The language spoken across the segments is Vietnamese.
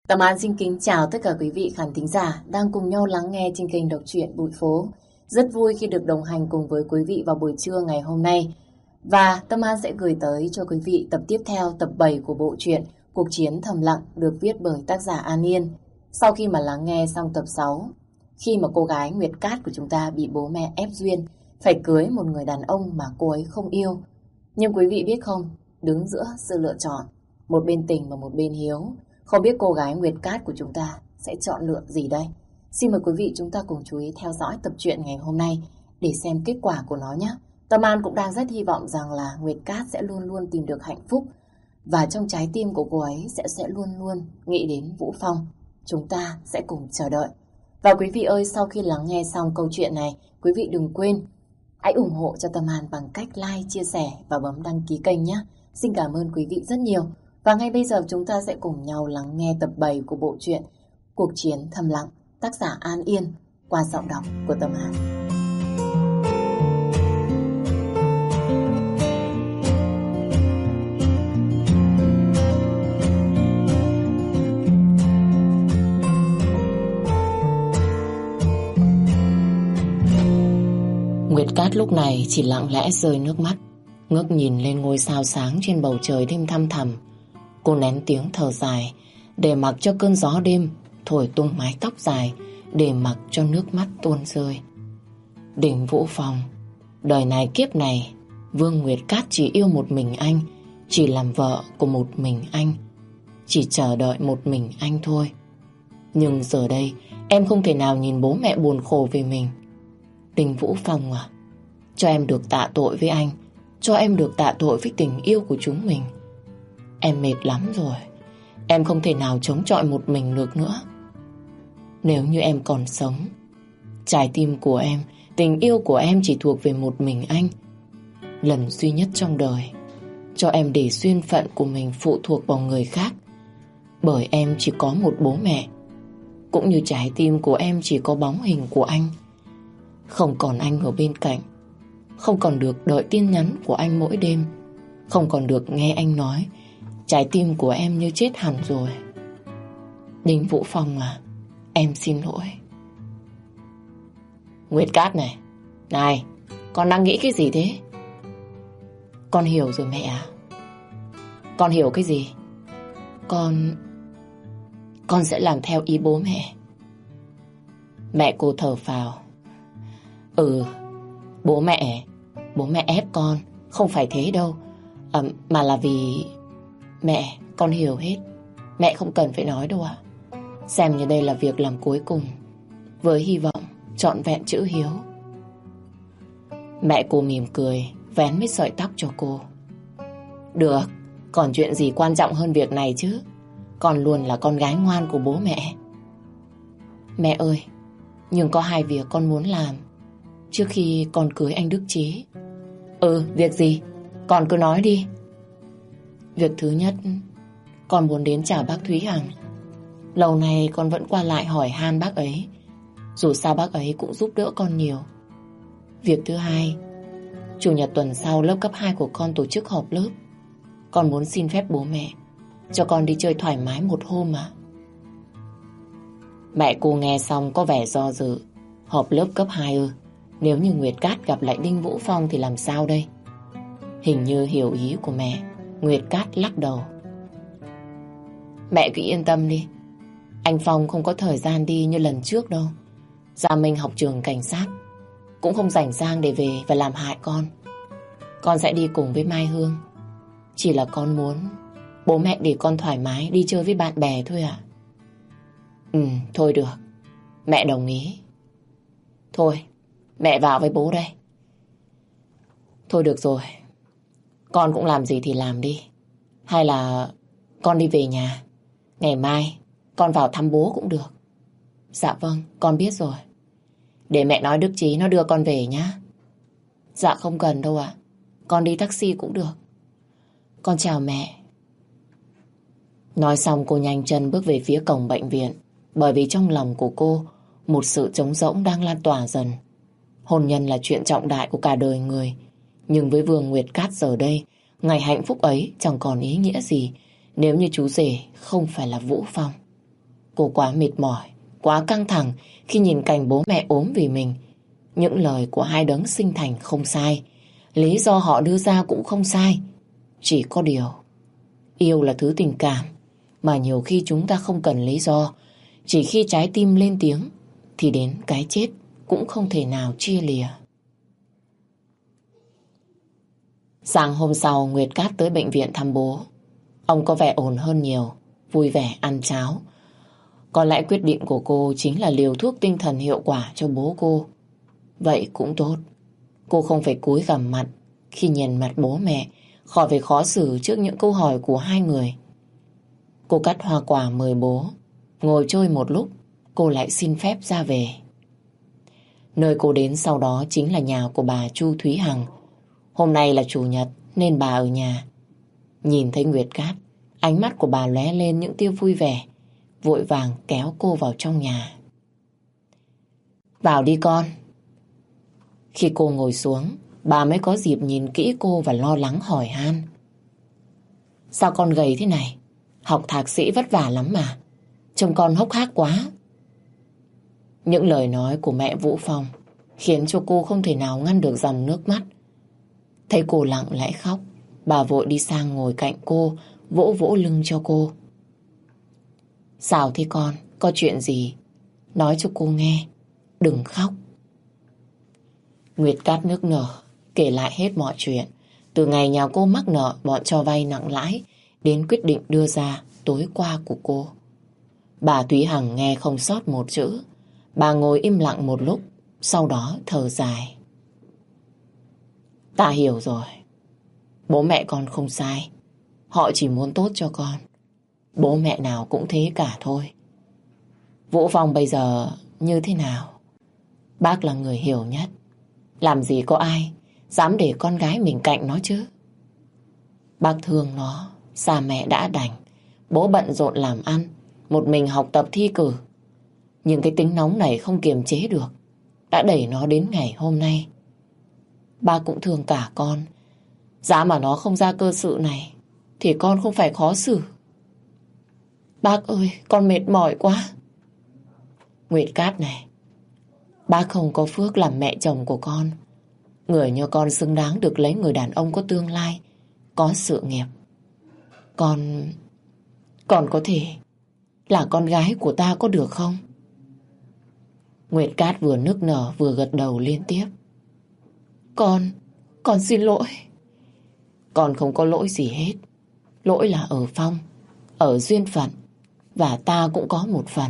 Tâm An xin kính chào tất cả quý vị khán thính giả đang cùng nhau lắng nghe trên kênh đọc truyện Bụi Phố. Rất vui khi được đồng hành cùng với quý vị vào buổi trưa ngày hôm nay. Và Tâm An sẽ gửi tới cho quý vị tập tiếp theo, tập 7 của bộ truyện Cuộc chiến thầm lặng được viết bởi tác giả An Yên. Sau khi mà lắng nghe xong tập 6, khi mà cô gái Nguyệt Cát của chúng ta bị bố mẹ ép duyên phải cưới một người đàn ông mà cô ấy không yêu. Nhưng quý vị biết không, đứng giữa sự lựa chọn, một bên tình và một bên hiếu, không biết cô gái Nguyệt Cát của chúng ta sẽ chọn lựa gì đây? Xin mời quý vị chúng ta cùng chú ý theo dõi tập truyện ngày hôm nay để xem kết quả của nó nhé. Tâm An cũng đang rất hy vọng rằng là Nguyệt Cát sẽ luôn luôn tìm được hạnh phúc và trong trái tim của cô ấy sẽ luôn luôn nghĩ đến Vũ Phong. Chúng ta sẽ cùng chờ đợi. Và quý vị ơi, sau khi lắng nghe xong câu chuyện này, quý vị đừng quên hãy ủng hộ cho Tâm An bằng cách like, chia sẻ và bấm đăng ký kênh nhé. Xin cảm ơn quý vị rất nhiều. Và ngay bây giờ chúng ta sẽ cùng nhau lắng nghe tập 7 của bộ truyện Cuộc chiến thầm lặng, tác giả An Yên, qua giọng đọc của Tâm An. Nguyệt Cát lúc này chỉ lặng lẽ rơi nước mắt, ngước nhìn lên ngôi sao sáng trên bầu trời đêm thăm thẳm. Cô nén tiếng thở dài để mặc cho cơn gió đêm thổi tung mái tóc dài, để mặc cho nước mắt tuôn rơi. Đình Vũ Phong, đời này kiếp này, Vương Nguyệt Cát chỉ yêu một mình anh, chỉ làm vợ của một mình anh, chỉ chờ đợi một mình anh thôi. Nhưng giờ đây em không thể nào nhìn bố mẹ buồn khổ vì mình. Đình Vũ Phong à, cho em được tạ tội với anh, cho em được tạ tội với tình yêu của chúng mình. Em mệt lắm rồi, em không thể nào chống chọi một mình được nữa. Nếu như em còn sống, trái tim của em, tình yêu của em chỉ thuộc về một mình anh. Lần duy nhất trong đời, cho em để duyên phận của mình phụ thuộc vào người khác. Bởi em chỉ có một bố mẹ, cũng như trái tim của em chỉ có bóng hình của anh. Không còn anh ở bên cạnh, không còn được đợi tin nhắn của anh mỗi đêm, không còn được nghe anh nói, trái tim của em như chết hẳn rồi. Đình Vũ Phong à, em xin lỗi. Nguyệt Cát này, này, con đang nghĩ cái gì thế? Con hiểu rồi mẹ à. Con hiểu cái gì? Con sẽ làm theo ý bố mẹ. Mẹ cô thở phào. Bố mẹ ép con, không phải thế đâu. Mà là vì... Mẹ, con hiểu hết. Mẹ không cần phải nói đâu ạ. Xem như đây là việc làm cuối cùng, với hy vọng trọn vẹn chữ hiếu. Mẹ cô mỉm cười, vén mấy sợi tóc cho cô. Được, còn chuyện gì quan trọng hơn việc này chứ? Con luôn là con gái ngoan của bố mẹ. Mẹ ơi, nhưng có hai việc con muốn làm trước khi con cưới anh Đức Chí. Việc gì? Con cứ nói đi. Việc thứ nhất, con muốn đến chào bác Thúy Hằng. Lâu nay con vẫn qua lại hỏi han bác ấy, dù sao bác ấy cũng giúp đỡ con nhiều. Việc thứ hai, chủ nhật tuần sau lớp cấp 2 của con tổ chức họp lớp. Con muốn xin phép bố mẹ cho con đi chơi thoải mái một hôm mà. Mẹ cô nghe xong có vẻ do dự. Họp lớp cấp 2 ư? Nếu như Nguyệt Cát gặp lại Đinh Vũ Phong thì làm sao đây? Hình như hiểu ý của mẹ, Nguyệt Cát lắc đầu. Mẹ cứ yên tâm đi, anh Phong không có thời gian đi như lần trước đâu. Gia Minh học trường cảnh sát, cũng không rảnh rang để về và làm hại con. Con sẽ đi cùng với Mai Hương. Chỉ là con muốn bố mẹ để con thoải mái đi chơi với bạn bè thôi ạ. Thôi được, mẹ đồng ý. Thôi, mẹ vào với bố đây. Thôi được rồi, con cũng làm gì thì làm đi. Hay là con đi về nhà, ngày mai con vào thăm bố cũng được. Dạ vâng, con biết rồi. Để mẹ nói Đức Chí nó đưa con về nhá. Dạ không cần đâu ạ, con đi taxi cũng được. Con chào mẹ. Nói xong cô nhanh chân bước về phía cổng bệnh viện. Bởi vì trong lòng của cô, một sự trống rỗng đang lan tỏa dần. Hôn nhân là chuyện trọng đại của cả đời người. Nhưng với Vương Nguyệt Cát giờ đây, ngày hạnh phúc ấy chẳng còn ý nghĩa gì nếu như chú rể không phải là Vũ Phong. Cô quá mệt mỏi, quá căng thẳng khi nhìn cảnh bố mẹ ốm vì mình. Những lời của hai đấng sinh thành không sai, lý do họ đưa ra cũng không sai. Chỉ có điều, yêu là thứ tình cảm mà nhiều khi chúng ta không cần lý do. Chỉ khi trái tim lên tiếng thì đến cái chết cũng không thể nào chia lìa. Sáng hôm sau, Nguyệt Cát tới bệnh viện thăm bố. Ông có vẻ ổn hơn nhiều, vui vẻ ăn cháo. Có lẽ quyết định của cô chính là liều thuốc tinh thần hiệu quả cho bố cô. Vậy cũng tốt. Cô không phải cúi gằm mặt khi nhìn mặt bố mẹ, khỏi phải khó xử trước những câu hỏi của hai người. Cô cắt hoa quả mời bố. Ngồi chơi một lúc, cô lại xin phép ra về. Nơi cô đến sau đó chính là nhà của bà Chu Thúy Hằng. Hôm nay là chủ nhật nên bà ở nhà. Nhìn thấy Nguyệt Cát, ánh mắt của bà lóe lên những tia vui vẻ, vội vàng kéo cô vào trong nhà. Vào đi con. Khi cô ngồi xuống, bà mới có dịp nhìn kỹ cô và lo lắng hỏi han. Sao con gầy thế này? Học thạc sĩ vất vả lắm mà. Trông con hốc hác quá. Những lời nói của mẹ Vũ Phong khiến cho cô không thể nào ngăn được dòng nước mắt. Thấy cô lặng lẽ khóc, bà vội đi sang ngồi cạnh cô, vỗ vỗ lưng cho cô. Sao thế con? Có chuyện gì? Nói cho cô nghe. Đừng khóc. Nguyệt Cát nức nở, kể lại hết mọi chuyện. Từ ngày nhà cô mắc nợ bọn cho vay nặng lãi đến quyết định đưa ra tối qua của cô. Bà Thúy Hằng nghe không sót một chữ. Bà ngồi im lặng một lúc, sau đó thở dài. Ta hiểu rồi. Bố mẹ con không sai. Họ chỉ muốn tốt cho con. Bố mẹ nào cũng thế cả thôi. Vũ Phong bây giờ như thế nào? Bác là người hiểu nhất. Làm gì có ai dám để con gái mình cạnh nó chứ. Bác thương nó, xa mẹ đã đành. Bố bận rộn làm ăn, một mình học tập thi cử. Nhưng cái tính nóng này không kiềm chế được, đã đẩy nó đến ngày hôm nay. Ba cũng thương cả con. Giá mà nó không ra cơ sự này thì con không phải khó xử. Bác ơi, con mệt mỏi quá. Nguyệt Cát này, bác không có phước làm mẹ chồng của con. Người như con xứng đáng được lấy người đàn ông có tương lai, có sự nghiệp. Con có thể là con gái của ta có được không? Nguyệt Cát vừa nức nở vừa gật đầu liên tiếp. Con xin lỗi. Con không có lỗi gì hết. Lỗi là ở Phong, ở duyên phận, và ta cũng có một phần.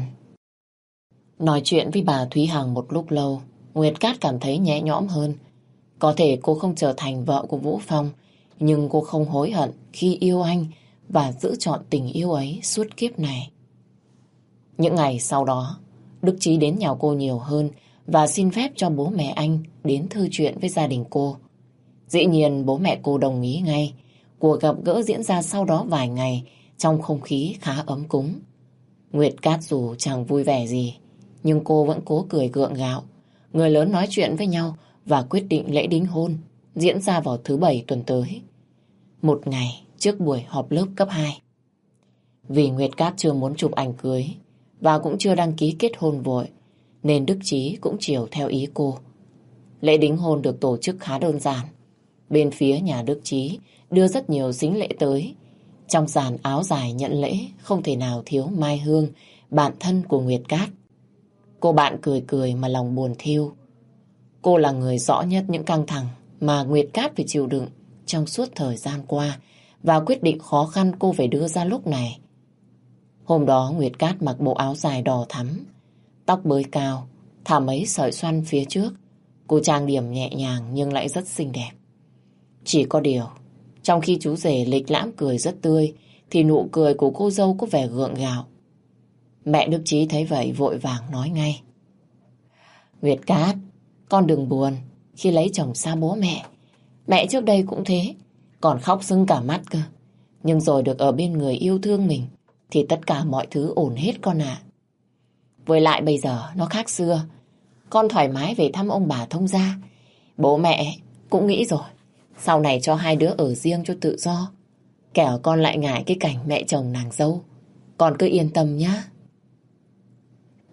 Nói chuyện với bà Thúy Hằng một lúc lâu, Nguyệt Cát cảm thấy nhẹ nhõm hơn. Có thể cô không trở thành vợ của Vũ Phong, nhưng cô không hối hận khi yêu anh và giữ trọn tình yêu ấy suốt kiếp này. Những ngày sau đó, Đức Chí đến nhà cô nhiều hơn và xin phép cho bố mẹ anh đến thư chuyện với gia đình cô. Dĩ nhiên bố mẹ cô đồng ý ngay. Cuộc gặp gỡ diễn ra sau đó vài ngày trong không khí khá ấm cúng. Nguyệt Cát dù chẳng vui vẻ gì, nhưng cô vẫn cố cười gượng gạo. Người lớn nói chuyện với nhau và quyết định lễ đính hôn diễn ra vào thứ Bảy tuần tới, một ngày trước buổi họp lớp cấp 2. Vì Nguyệt Cát chưa muốn chụp ảnh cưới và cũng chưa đăng ký kết hôn vội, nên Đức Chí cũng chiều theo ý cô. Lễ đính hôn được tổ chức khá đơn giản. Bên phía nhà Đức Chí đưa rất nhiều sính lễ tới. Trong dàn áo dài nhận lễ không thể nào thiếu Mai Hương, bạn thân của Nguyệt Cát. Cô bạn cười cười mà lòng buồn thiêu. Cô là người rõ nhất những căng thẳng mà Nguyệt Cát phải chịu đựng trong suốt thời gian qua và quyết định khó khăn cô phải đưa ra lúc này. Hôm đó Nguyệt Cát mặc bộ áo dài đỏ thắm, tóc bới cao, thả mấy sợi xoăn phía trước. Cô trang điểm nhẹ nhàng nhưng lại rất xinh đẹp. Chỉ có điều, trong khi chú rể lịch lãm cười rất tươi, thì nụ cười của cô dâu có vẻ gượng gạo. Mẹ Đức Chí thấy vậy vội vàng nói ngay. Nguyệt Cát, con đừng buồn khi lấy chồng xa bố mẹ. Mẹ trước đây cũng thế, còn khóc sưng cả mắt cơ. Nhưng rồi được ở bên người yêu thương mình thì tất cả mọi thứ ổn hết con ạ. Với lại bây giờ nó khác xưa. Con thoải mái về thăm ông bà thông gia. Bố mẹ cũng nghĩ rồi, sau này cho hai đứa ở riêng cho tự do. Kẻo con lại ngại cái cảnh mẹ chồng nàng dâu. Con cứ yên tâm nhá.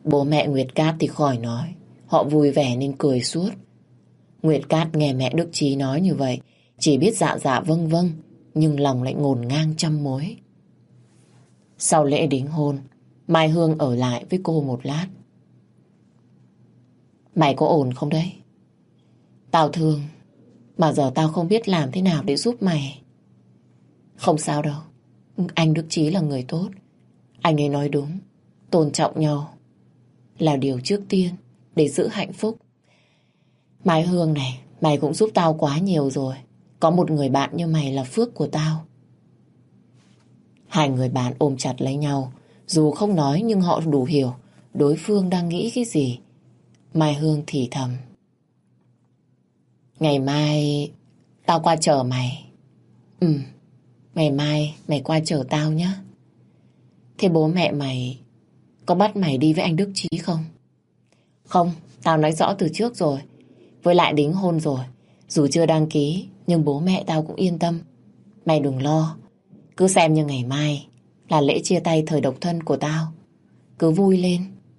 Bố mẹ Nguyệt Cát thì khỏi nói, họ vui vẻ nên cười suốt. Nguyệt Cát nghe mẹ Đức Chí nói như vậy, chỉ biết dạ dạ vâng vâng, nhưng lòng lại ngổn ngang trăm mối. Sau lễ đính hôn, Mai Hương ở lại với cô một lát. Mày có ổn không đấy? Tao thương, mà giờ tao không biết làm thế nào để giúp mày. Không sao đâu, anh Đức Chí là người tốt. Anh ấy nói đúng, tôn trọng nhau là điều trước tiên để giữ hạnh phúc. Mai Hương này, mày cũng giúp tao quá nhiều rồi. Có một người bạn như mày là phước của tao. Hai người bạn ôm chặt lấy nhau, dù không nói nhưng họ đủ hiểu đối phương đang nghĩ cái gì. Mai Hương thì thầm. Ngày mai tao qua chở mày. Ngày mai mày qua chở tao nhé. Thế bố mẹ mày có bắt mày đi với anh Đức Chí không? Không, tao nói rõ từ trước rồi. Với lại đính hôn rồi, dù chưa đăng ký nhưng bố mẹ tao cũng yên tâm. Mày đừng lo, cứ xem như ngày mai là lễ chia tay thời độc thân của tao. Cứ vui lên.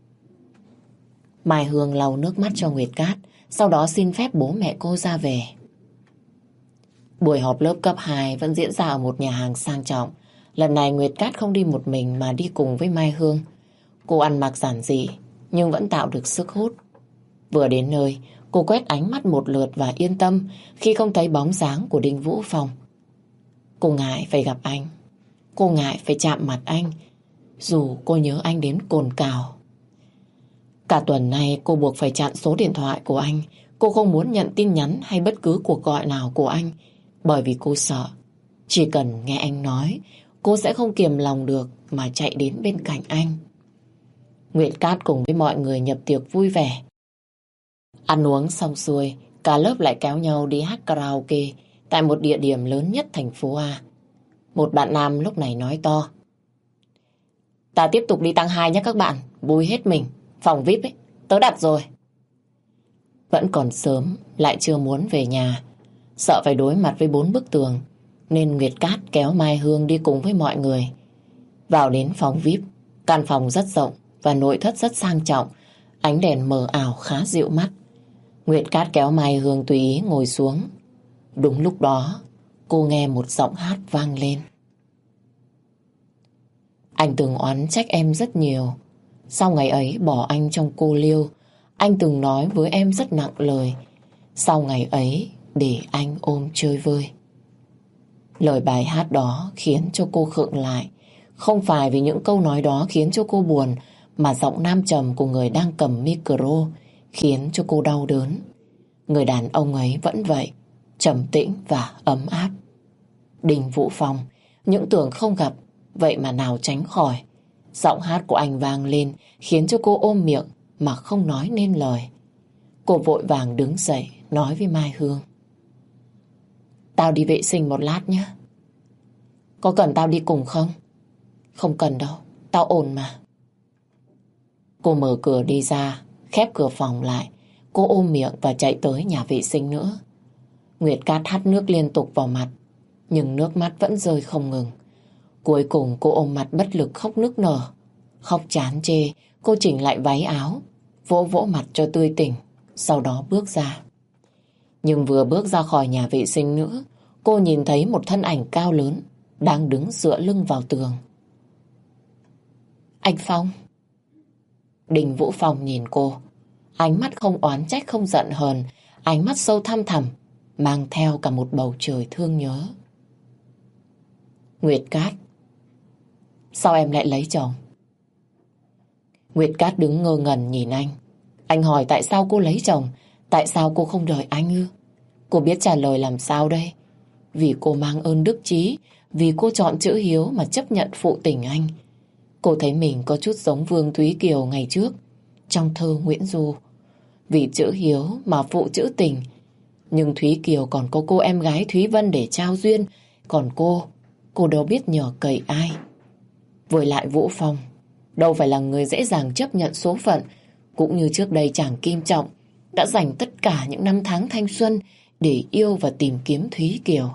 Mai Hương lau nước mắt cho Nguyệt Cát, sau đó xin phép bố mẹ cô ra về. Buổi họp lớp cấp 2 vẫn diễn ra ở một nhà hàng sang trọng. Lần này Nguyệt Cát không đi một mình mà đi cùng với Mai Hương. Cô ăn mặc giản dị nhưng vẫn tạo được sức hút. Vừa đến nơi, cô quét ánh mắt một lượt và yên tâm khi không thấy bóng dáng của Đinh Vũ Phong. Cô ngại phải gặp anh. Cô ngại phải chạm mặt anh, dù cô nhớ anh đến cồn cào. Cả tuần nay cô buộc phải chặn số điện thoại của anh. Cô không muốn nhận tin nhắn hay bất cứ cuộc gọi nào của anh, bởi vì cô sợ chỉ cần nghe anh nói, cô sẽ không kiềm lòng được mà chạy đến bên cạnh anh. Nguyệt Cát cùng với mọi người nhập tiệc vui vẻ. Ăn uống xong xuôi, cả lớp lại kéo nhau đi hát karaoke tại một địa điểm lớn nhất thành phố A. Một bạn nam lúc này nói to. Ta tiếp tục đi tăng 2 nhé các bạn, vui hết mình. Phòng VIP ấy, tớ đặt rồi. Vẫn còn sớm, lại chưa muốn về nhà. Sợ phải đối mặt với 4 bức tường, nên Nguyệt Cát kéo Mai Hương đi cùng với mọi người. Vào đến phòng VIP, căn phòng rất rộng và nội thất rất sang trọng. Ánh đèn mờ ảo khá dịu mắt. Nguyệt Cát kéo Mai Hương tùy ý ngồi xuống. Đúng lúc đó, cô nghe một giọng hát vang lên. Anh từng oán trách em rất nhiều. Sau ngày ấy bỏ anh trong cô liêu, anh từng nói với em rất nặng lời. Sau ngày ấy để anh ôm chơi vơi. Lời bài hát đó khiến cho cô khựng lại. Không phải vì những câu nói đó khiến cho cô buồn, mà giọng nam trầm của người đang cầm micro khiến cho cô đau đớn. Người đàn ông ấy vẫn vậy, trầm tĩnh và ấm áp. Đinh Vũ Phong, những tưởng không gặp, vậy mà nào tránh khỏi. Giọng hát của anh vang lên khiến cho cô ôm miệng mà không nói nên lời. Cô vội vàng đứng dậy nói với Mai Hương. Tao đi vệ sinh một lát nhé. Có cần tao đi cùng không? Không cần đâu, tao ổn mà. Cô mở cửa đi ra, khép cửa phòng lại. Cô ôm miệng và chạy tới nhà vệ sinh nữa. Nguyệt Cát hắt nước liên tục vào mặt, nhưng nước mắt vẫn rơi không ngừng. Cuối cùng cô ôm mặt bất lực khóc nức nở. Khóc chán chê, cô chỉnh lại váy áo, vỗ vỗ mặt cho tươi tỉnh, sau đó bước ra. Nhưng vừa bước ra khỏi nhà vệ sinh nữa, cô nhìn thấy một thân ảnh cao lớn đang đứng dựa lưng vào tường. Anh Phong. Đinh Vũ Phong nhìn cô, ánh mắt không oán trách không giận hờn, ánh mắt sâu thăm thẳm, mang theo cả một bầu trời thương nhớ. Nguyệt Cát, sao em lại lấy chồng? Nguyệt Cát đứng ngơ ngẩn nhìn anh. Anh hỏi tại sao cô lấy chồng, tại sao cô không đợi anh ư? Cô biết trả lời làm sao đây? Vì cô mang ơn đức chí, vì cô chọn chữ hiếu mà chấp nhận phụ tình anh. Cô thấy mình có chút giống Vương Thúy Kiều ngày trước, trong thơ Nguyễn Du. Vì chữ hiếu mà phụ chữ tình. Nhưng Thúy Kiều còn có cô em gái Thúy Vân để trao duyên, còn cô đâu biết nhờ cậy ai. Với lại Vũ Phong, đâu phải là người dễ dàng chấp nhận số phận, cũng như trước đây chàng Kim Trọng đã dành tất cả những năm tháng thanh xuân để yêu và tìm kiếm Thúy Kiều.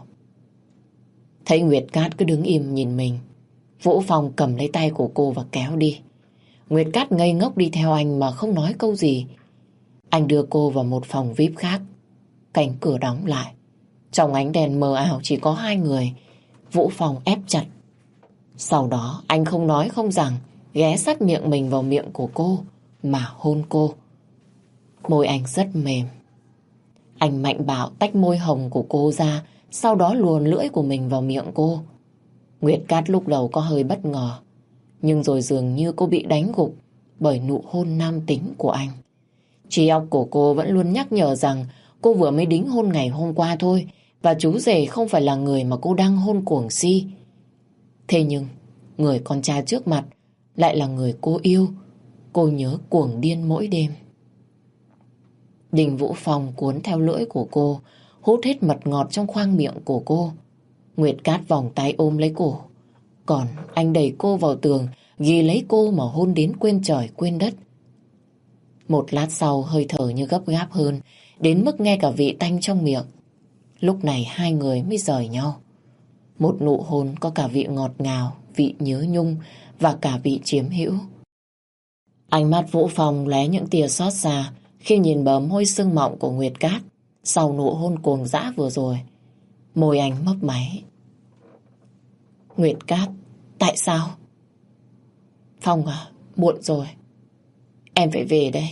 Thấy Nguyệt Cát cứ đứng im nhìn mình, Vũ Phong cầm lấy tay của cô và kéo đi. Nguyệt Cát ngây ngốc đi theo anh mà không nói câu gì. Anh đưa cô vào một phòng VIP khác. Cánh cửa đóng lại. Trong ánh đèn mờ ảo chỉ có hai người. Vũ Phong ép chặt. Sau đó anh không nói không rằng ghé sát miệng mình vào miệng của cô mà hôn cô. Môi anh rất mềm. Anh mạnh bạo tách môi hồng của cô ra, sau đó luồn lưỡi của mình vào miệng cô. Nguyệt Cát lúc đầu có hơi bất ngờ, nhưng rồi dường như cô bị đánh gục bởi nụ hôn nam tính của anh. Trí óc của cô vẫn luôn nhắc nhở rằng cô vừa mới đính hôn ngày hôm qua thôi, và chú rể không phải là người mà cô đang hôn cuồng si. Thế nhưng người con trai trước mặt lại là người cô yêu. Cô nhớ cuồng điên mỗi đêm. Đình Vũ Phong cuốn theo lưỡi của cô, hút hết mật ngọt trong khoang miệng của cô. Nguyệt Cát vòng tay ôm lấy cổ, còn anh đẩy cô vào tường, ghi lấy cô mà hôn đến quên trời quên đất. Một lát sau hơi thở như gấp gáp hơn, đến mức nghe cả vị tanh trong miệng. Lúc này hai người mới rời nhau. Một nụ hôn có cả vị ngọt ngào, vị nhớ nhung và cả vị chiếm hữu. Ánh mắt Vũ Phong lóe những tia xót xa khi nhìn bờ môi sưng mọng của Nguyệt Cát sau nụ hôn cuồng dã vừa rồi. Môi anh mấp máy. Nguyệt Cát, tại sao? Phong à, muộn rồi. Em phải về đây.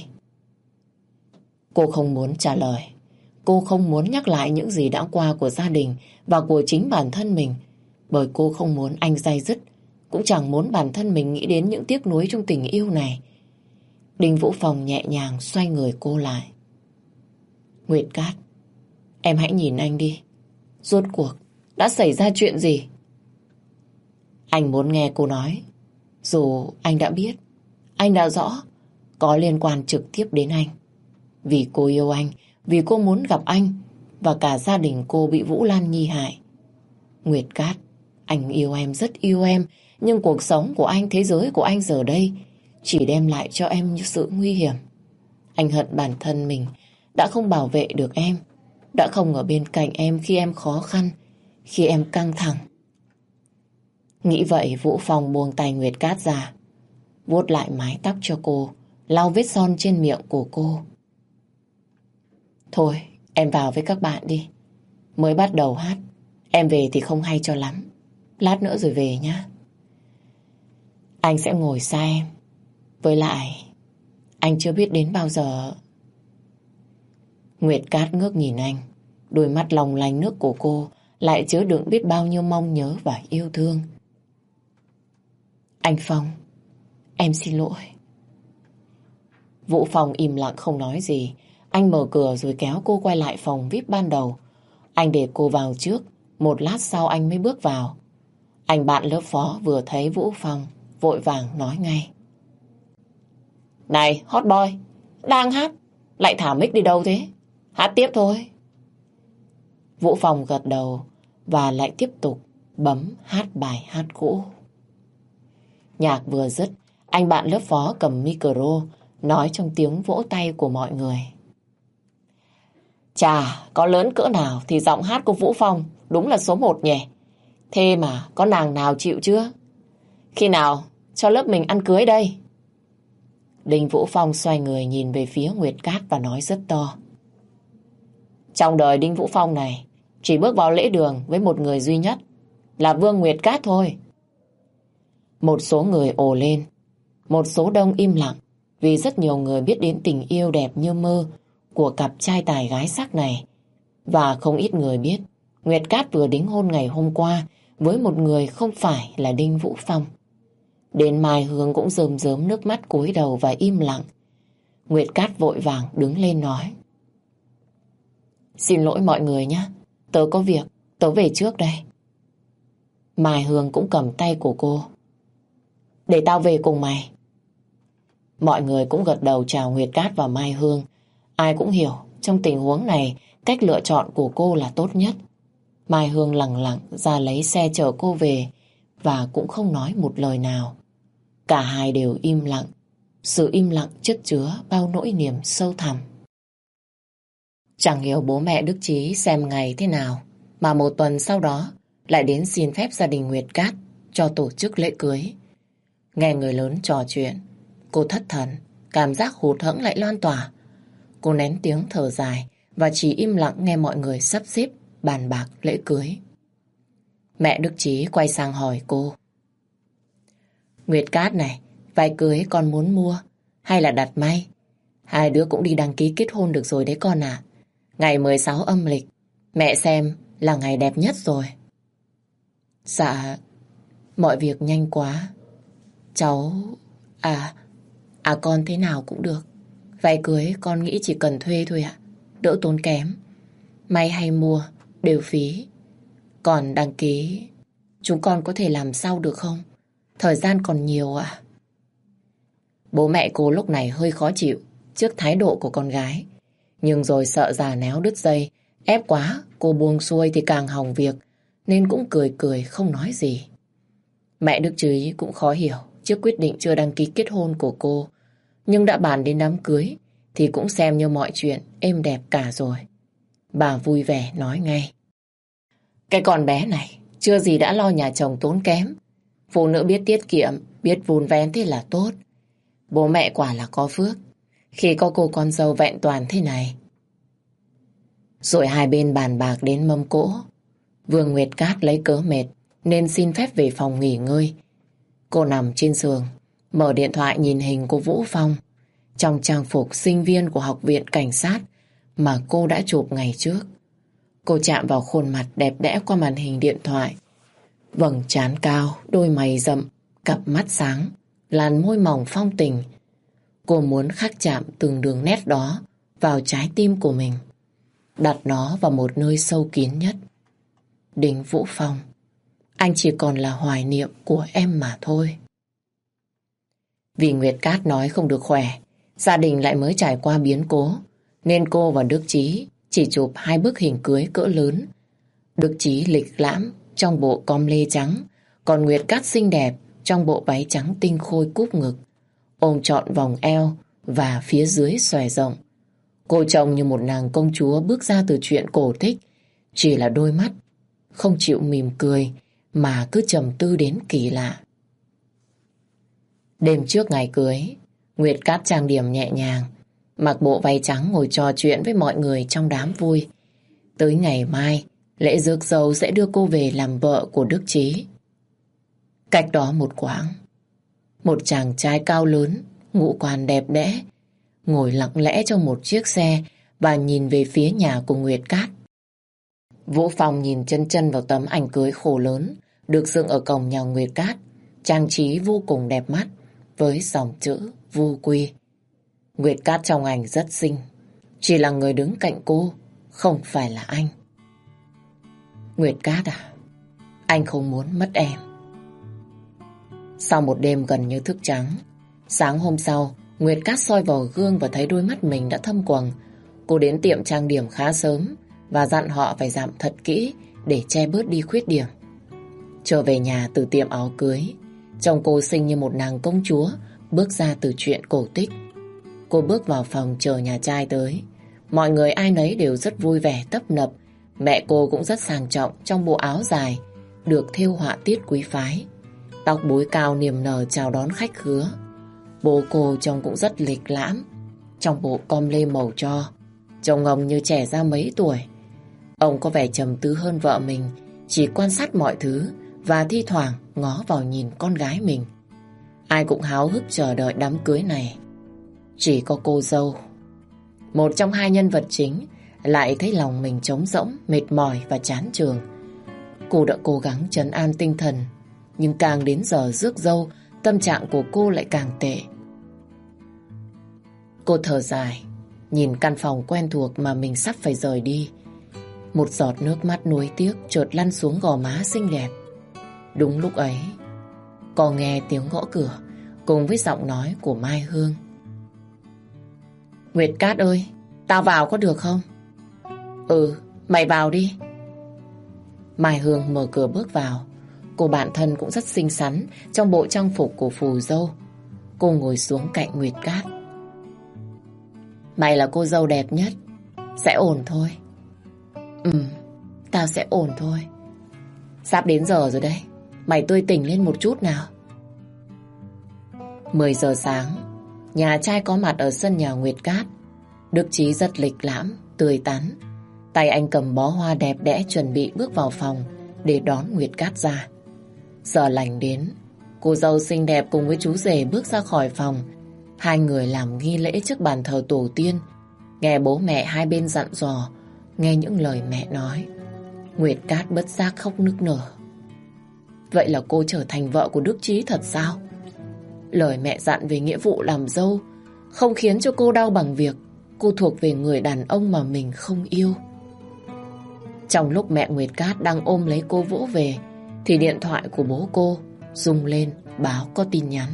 Cô không muốn trả lời. Cô không muốn nhắc lại những gì đã qua của gia đình và của chính bản thân mình. Bởi cô không muốn anh day dứt, cũng chẳng muốn bản thân mình nghĩ đến những tiếc nuối trong tình yêu này. Đinh Vũ Phong nhẹ nhàng xoay người cô lại. Nguyệt Cát, em hãy nhìn anh đi. Rốt cuộc đã xảy ra chuyện gì? Anh muốn nghe cô nói. Dù anh đã biết, anh đã rõ, có liên quan trực tiếp đến anh. Vì cô yêu anh, vì cô muốn gặp anh, và cả gia đình cô bị Vũ Lan Nhi hại. Nguyệt Cát, anh yêu em, rất yêu em, nhưng cuộc sống của anh, thế giới của anh giờ đây chỉ đem lại cho em những sự nguy hiểm. Anh hận bản thân mình đã không bảo vệ được em, đã không ở bên cạnh em khi em khó khăn, khi em căng thẳng. Nghĩ vậy, Vũ Phong buông tay Nguyệt Cát ra, vuốt lại mái tóc cho cô, lau vết son trên miệng của cô. Thôi, em vào với các bạn đi. Mới bắt đầu hát, em về thì không hay cho lắm. Lát nữa rồi về nhá. Anh sẽ ngồi xa em. Với lại, anh chưa biết đến bao giờ. Nguyệt Cát ngước nhìn anh. Đôi mắt long lanh nước của cô lại chứa đựng biết bao nhiêu mong nhớ và yêu thương. Anh Phong, em xin lỗi. Vũ Phong im lặng không nói gì. Anh mở cửa rồi kéo cô quay lại phòng VIP ban đầu. Anh để cô vào trước, một lát sau anh mới bước vào. Anh bạn lớp phó vừa thấy Vũ Phong, vội vàng nói ngay. Này, hot boy, đang hát, lại thả mic đi đâu thế? Hát tiếp thôi. Vũ Phong gật đầu và lại tiếp tục bấm hát bài hát cũ. Nhạc vừa dứt, anh bạn lớp phó cầm micro, nói trong tiếng vỗ tay của mọi người. Chà, có lớn cỡ nào thì giọng hát của Vũ Phong đúng là số 1 nhỉ. Thế mà có nàng nào chịu chưa? Khi nào cho lớp mình ăn cưới đây? Đinh Vũ Phong xoay người nhìn về phía Nguyệt Cát và nói rất to. Trong đời Đinh Vũ Phong này chỉ bước vào lễ đường với một người duy nhất, là Vương Nguyệt Cát thôi. Một số người ồ lên, một số đông im lặng, vì rất nhiều người biết đến tình yêu đẹp như mơ của cặp trai tài gái sắc này. Và không ít người biết Nguyệt Cát vừa đính hôn ngày hôm qua với một người không phải là Đinh Vũ Phong. Đến Mai Hương cũng rơm rớm nước mắt cúi đầu và im lặng. Nguyệt Cát vội vàng đứng lên nói. Xin lỗi mọi người nhé, tớ có việc, tớ về trước đây. Mai Hương cũng cầm tay của cô. Để tao về cùng mày. Mọi người cũng gật đầu chào Nguyệt Cát và Mai Hương. Ai cũng hiểu trong tình huống này cách lựa chọn của cô là tốt nhất. Mai Hương lẳng lặng ra lấy xe chở cô về và cũng không nói một lời nào. Cả hai đều im lặng. Sự im lặng chất chứa bao nỗi niềm sâu thẳm. Chẳng hiểu bố mẹ Đức Chí xem ngày thế nào mà một tuần sau đó lại đến xin phép gia đình Nguyệt Cát cho tổ chức lễ cưới. Nghe người lớn trò chuyện, Cô thất thần, cảm giác hụt hẫng lại loan tỏa. Cô nén tiếng thở dài và chỉ im lặng nghe mọi người sắp xếp bàn bạc lễ cưới. Mẹ Đức Chí quay sang hỏi cô. Nguyệt Cát này, váy cưới con muốn mua hay là đặt may? Hai đứa cũng đi đăng ký kết hôn được rồi đấy con ạ. Ngày 16 âm lịch, mẹ xem là ngày đẹp nhất rồi. Dạ, mọi việc nhanh quá. Cháu... con thế nào cũng được. Váy cưới con nghĩ chỉ cần thuê thôi ạ. Đỡ tốn kém. May hay mua đều phí. Còn đăng ký chúng con có thể làm sau được không? Thời gian còn nhiều ạ. Bố mẹ cô lúc này hơi khó chịu trước thái độ của con gái. Nhưng rồi sợ già néo đứt dây, ép quá cô buông xuôi thì càng hỏng việc, nên cũng cười cười không nói gì. Mẹ Đức Chí cũng khó hiểu trước quyết định chưa đăng ký kết hôn của cô. Nhưng đã bàn đến đám cưới thì cũng xem như mọi chuyện êm đẹp cả rồi. Bà vui vẻ nói ngay. Cái con bé này chưa gì đã lo nhà chồng tốn kém. Phụ nữ biết tiết kiệm, biết vun vén thế là tốt. Bố mẹ quả là có phước khi có cô con dâu vẹn toàn thế này. Rồi hai bên bàn bạc đến mâm cỗ. Vương Nguyệt Cát lấy cớ mệt nên xin phép về phòng nghỉ ngơi. Cô nằm trên giường, mở điện thoại nhìn hình của Vũ Phong trong trang phục sinh viên của Học viện Cảnh sát mà cô đã chụp ngày trước. Cô chạm vào khuôn mặt đẹp đẽ qua màn hình điện thoại. Vầng trán cao, đôi mày rậm, cặp mắt sáng, làn môi mỏng phong tình. Cô muốn khắc chạm từng đường nét đó vào trái tim của mình, đặt nó vào một nơi sâu kín nhất. Đinh Vũ Phong, anh chỉ còn là hoài niệm của em mà thôi. Vì Nguyệt Cát nói không được khỏe, gia đình lại mới trải qua biến cố, nên cô và Đức Chí chỉ chụp 2 bức hình cưới cỡ lớn. Đức Chí lịch lãm trong bộ com lê trắng, còn Nguyệt Cát xinh đẹp trong bộ váy trắng tinh khôi cúp ngực, ôm trọn vòng eo và phía dưới xòe rộng. Cô trông như một nàng công chúa bước ra từ truyện cổ tích, chỉ là đôi mắt không chịu mỉm cười mà cứ trầm tư đến kỳ lạ. Đêm trước ngày cưới, Nguyệt Cát trang điểm nhẹ nhàng, mặc bộ váy trắng ngồi trò chuyện với mọi người trong đám vui. Tới ngày mai, lễ rước dâu sẽ đưa cô về làm vợ của Đức Chí. Cách đó một quãng, một chàng trai cao lớn, ngũ quan đẹp đẽ, ngồi lặng lẽ trong một chiếc xe và nhìn về phía nhà của Nguyệt Cát. Vũ Phong nhìn chân chân vào tấm ảnh cưới khổ lớn được dựng ở cổng nhà Nguyệt Cát, trang trí vô cùng đẹp mắt với dòng chữ Vu Quy. Nguyệt Cát trong ảnh rất xinh, chỉ là người đứng cạnh cô không phải là anh. Nguyệt Cát à, anh không muốn mất em. Sau một đêm gần như thức trắng, sáng hôm sau, Nguyệt Cát soi vào gương và thấy đôi mắt mình đã thâm quầng. Cô đến tiệm trang điểm khá sớm và dặn họ phải giảm thật kỹ để che bớt đi khuyết điểm. Trở về nhà từ tiệm áo cưới, trông cô xinh như một nàng công chúa bước ra từ truyện cổ tích. Cô bước vào phòng chờ nhà trai tới. Mọi người ai nấy đều rất vui vẻ tấp nập. Mẹ cô cũng rất sang trọng trong bộ áo dài được thêu họa tiết quý phái, tóc búi cao niềm nở chào đón khách khứa. Bố cô trông cũng rất lịch lãm trong bộ com lê màu tro, trông ông như trẻ ra mấy tuổi. Ông có vẻ trầm tư hơn vợ mình, chỉ quan sát mọi thứ và thi thoảng ngó vào nhìn con gái mình. Ai cũng háo hức chờ đợi đám cưới này. Chỉ có cô dâu, một trong hai nhân vật chính, lại thấy lòng mình trống rỗng, mệt mỏi và chán chường. Cô đã cố gắng trấn an tinh thần, nhưng càng đến giờ rước dâu, tâm trạng của cô lại càng tệ. Cô thở dài, nhìn căn phòng quen thuộc mà mình sắp phải rời đi. Một giọt nước mắt nuối tiếc chợt lăn xuống gò má xinh đẹp. Đúng lúc ấy, có nghe tiếng gõ cửa cùng với giọng nói của Mai Hương. Nguyệt Cát ơi, tao vào có được không? Ừ, mày vào đi. Mai Hương mở cửa bước vào. Cô bạn thân cũng rất xinh xắn trong bộ trang phục của phù dâu. Cô ngồi xuống cạnh Nguyệt Cát. Mày là cô dâu đẹp nhất, sẽ ổn thôi. Tao sẽ ổn thôi. Sắp đến giờ rồi đấy, mày tươi tỉnh lên một chút nào. 10 giờ sáng, Nhà trai có mặt ở sân nhà Nguyệt Cát. Đức Chí rất lịch lãm, tươi tắn. Tay anh cầm bó hoa đẹp đẽ chuẩn bị bước vào phòng để đón Nguyệt Cát ra. Giờ lành đến, cô dâu xinh đẹp cùng với chú rể bước ra khỏi phòng. Hai người làm nghi lễ trước bàn thờ tổ tiên, nghe bố mẹ hai bên dặn dò, nghe những lời mẹ nói. Nguyệt Cát bất giác khóc nức nở. Vậy là cô trở thành vợ của Đức Chí thật sao? Lời mẹ dặn về nghĩa vụ làm dâu không khiến cho cô đau bằng việc cô thuộc về người đàn ông mà mình không yêu. Trong lúc mẹ Nguyệt Cát đang ôm lấy cô vỗ về thì điện thoại của bố cô rung lên báo có tin nhắn.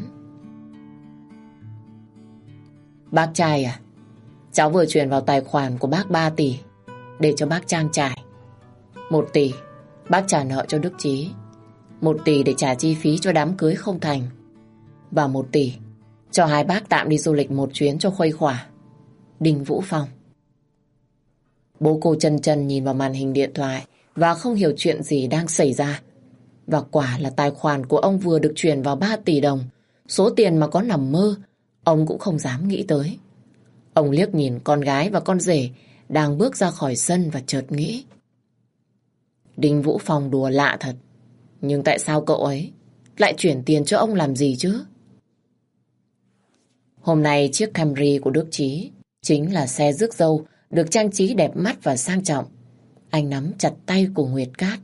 Bác trai à, cháu vừa chuyển vào tài khoản của bác 3 tỷ để cho bác trang trải. 1 tỷ bác trả nợ cho Đức Chí, 1 tỷ để trả chi phí cho đám cưới không thành, và 1 tỷ cho hai bác tạm đi du lịch một chuyến cho khuây khỏa. Đinh Vũ Phong. Bố cô chần chừ nhìn vào màn hình điện thoại và không hiểu chuyện gì đang xảy ra. Và quả là tài khoản của ông vừa được chuyển vào 3 tỷ đồng. Số tiền mà có nằm mơ ông cũng không dám nghĩ tới. Ông liếc nhìn con gái và con rể đang bước ra khỏi sân và chợt nghĩ. Đinh Vũ Phong đùa lạ thật. Nhưng tại sao cậu ấy lại chuyển tiền cho ông làm gì chứ? Hôm nay chiếc Camry của Đức Chí chính là xe rước dâu được trang trí đẹp mắt và sang trọng. Anh nắm chặt tay của Nguyệt Cát.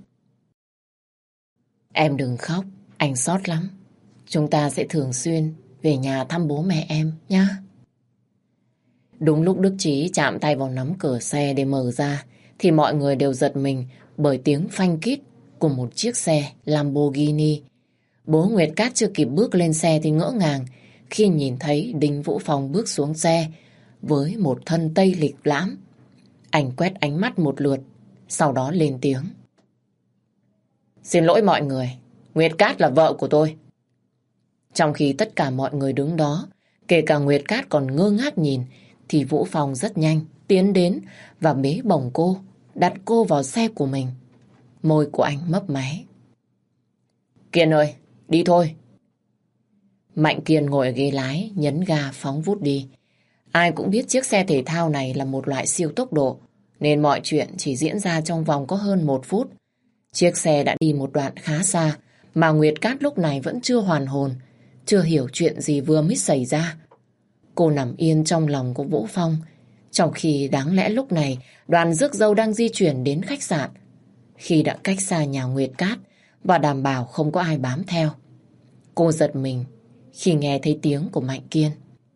Em đừng khóc, anh xót lắm. Chúng ta sẽ thường xuyên về nhà thăm bố mẹ em nhé. Đúng lúc Đức Chí chạm tay vào nắm cửa xe để mở ra thì mọi người đều giật mình bởi tiếng phanh kít của một chiếc xe Lamborghini. Bố Nguyệt Cát chưa kịp bước lên xe thì ngỡ ngàng khi nhìn thấy Đinh Vũ Phong bước xuống xe với một thân tây lịch lãm. Anh quét ánh mắt một lượt, sau đó lên tiếng. Xin lỗi mọi người, Nguyệt Cát là vợ của tôi. Trong khi tất cả mọi người đứng đó, kể cả Nguyệt Cát còn ngơ ngác nhìn, thì Vũ Phong rất nhanh tiến đến và bế bổng cô, đặt cô vào xe của mình. Môi của anh mấp máy. Kiên ơi, đi thôi. Mạnh Kiên ngồi ở ghế lái, nhấn ga phóng vút đi. Ai cũng biết chiếc xe thể thao này là một loại siêu tốc độ, nên mọi chuyện chỉ diễn ra trong vòng có hơn 1 phút. Chiếc xe đã đi một đoạn khá xa, mà Nguyệt Cát lúc này vẫn chưa hoàn hồn, chưa hiểu chuyện gì vừa mới xảy ra. Cô nằm yên trong lòng của Vũ Phong, trong khi đáng lẽ lúc này đoàn rước dâu đang di chuyển đến khách sạn. Khi đã cách xa nhà Nguyệt Cát và đảm bảo không có ai bám theo, cô giật mình khi nghe thấy tiếng của Mạnh Kiên.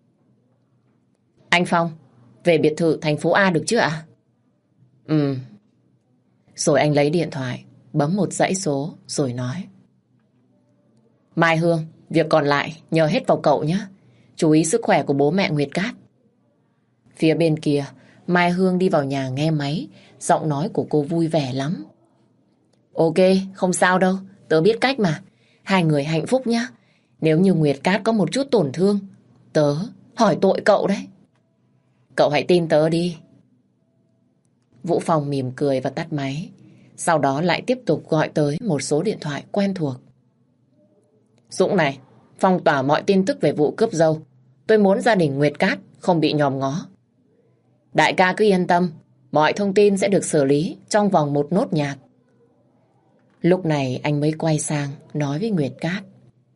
Anh Phong, về biệt thự thành phố A được chứ ạ? Rồi anh lấy điện thoại, bấm một dãy số rồi nói. Mai Hương, việc còn lại nhờ hết vào cậu nhé. Chú ý sức khỏe của bố mẹ Nguyệt Cát. Phía bên kia, Mai Hương đi vào nhà nghe máy, giọng nói của cô vui vẻ lắm. Ok, không sao đâu, tớ biết cách mà. Hai người hạnh phúc nhé. Nếu như Nguyệt Cát có một chút tổn thương, tớ hỏi tội cậu đấy. Cậu hãy tin tớ đi. Vũ Phong mỉm cười và tắt máy. Sau đó lại tiếp tục gọi tới một số điện thoại quen thuộc. Dũng này, phong tỏa mọi tin tức về vụ cướp dâu. Tôi muốn gia đình Nguyệt Cát không bị nhòm ngó. Đại ca cứ yên tâm, mọi thông tin sẽ được xử lý trong vòng một nốt nhạc. Lúc này anh mới quay sang nói với Nguyệt Cát.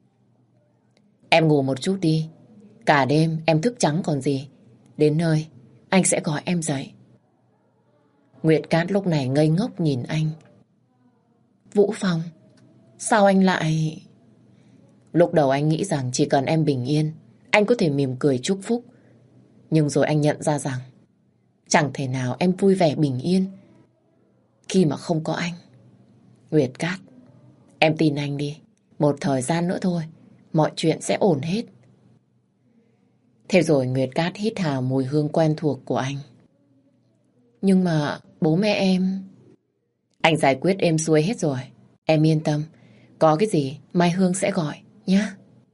Em ngủ một chút đi. Cả đêm em thức trắng còn gì. Đến nơi, anh sẽ gọi em dậy. Nguyệt Cát lúc này ngây ngốc nhìn anh. Vũ Phong, sao anh lại... Lúc đầu anh nghĩ rằng chỉ cần em bình yên, anh có thể mỉm cười chúc phúc. Nhưng rồi anh nhận ra rằng chẳng thể nào em vui vẻ bình yên khi mà không có anh. Nguyệt Cát, em tin anh đi. Một thời gian nữa thôi, mọi chuyện sẽ ổn hết. Thế rồi Nguyệt Cát hít hà mùi hương quen thuộc của anh. Nhưng mà bố mẹ em... Anh giải quyết êm xuôi hết rồi. Em yên tâm. Có cái gì Mai Hương sẽ gọi nhé.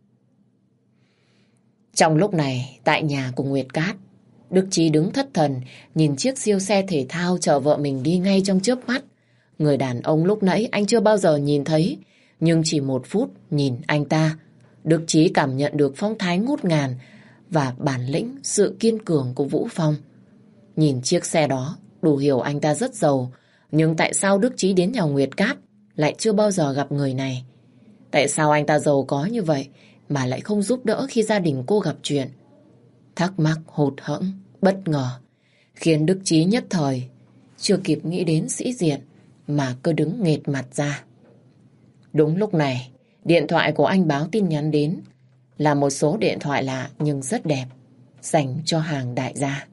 Trong lúc này, tại nhà của Nguyệt Cát, Đức Chí đứng thất thần nhìn chiếc siêu xe thể thao chở vợ mình đi ngay trong chớp mắt. Người đàn ông lúc nãy anh chưa bao giờ nhìn thấy, nhưng chỉ 1 phút nhìn anh ta, Đức Chí cảm nhận được phong thái ngút ngàn và bản lĩnh, sự kiên cường của Vũ Phong. Nhìn chiếc xe đó, đủ hiểu anh ta rất giàu, nhưng tại sao Đức Chí đến nhà Nguyệt Cát lại chưa bao giờ gặp người này? Tại sao anh ta giàu có như vậy mà lại không giúp đỡ khi gia đình cô gặp chuyện? Thắc mắc, hụt hẫng, bất ngờ, khiến Đức Chí nhất thời chưa kịp nghĩ đến sĩ diện mà cứ đứng nghệt mặt ra. Đúng lúc này, điện thoại của anh báo tin nhắn đến, là một số điện thoại lạ nhưng rất đẹp, dành cho hàng đại gia.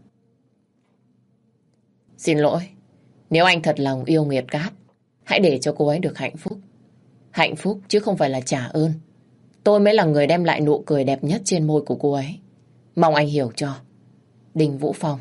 Xin lỗi, nếu anh thật lòng yêu Nguyệt Cát, hãy để cho cô ấy được hạnh phúc. Hạnh phúc chứ không phải là trả ơn. Tôi mới là người đem lại nụ cười đẹp nhất trên môi của cô ấy. Mong anh hiểu cho. Đinh Vũ Phong.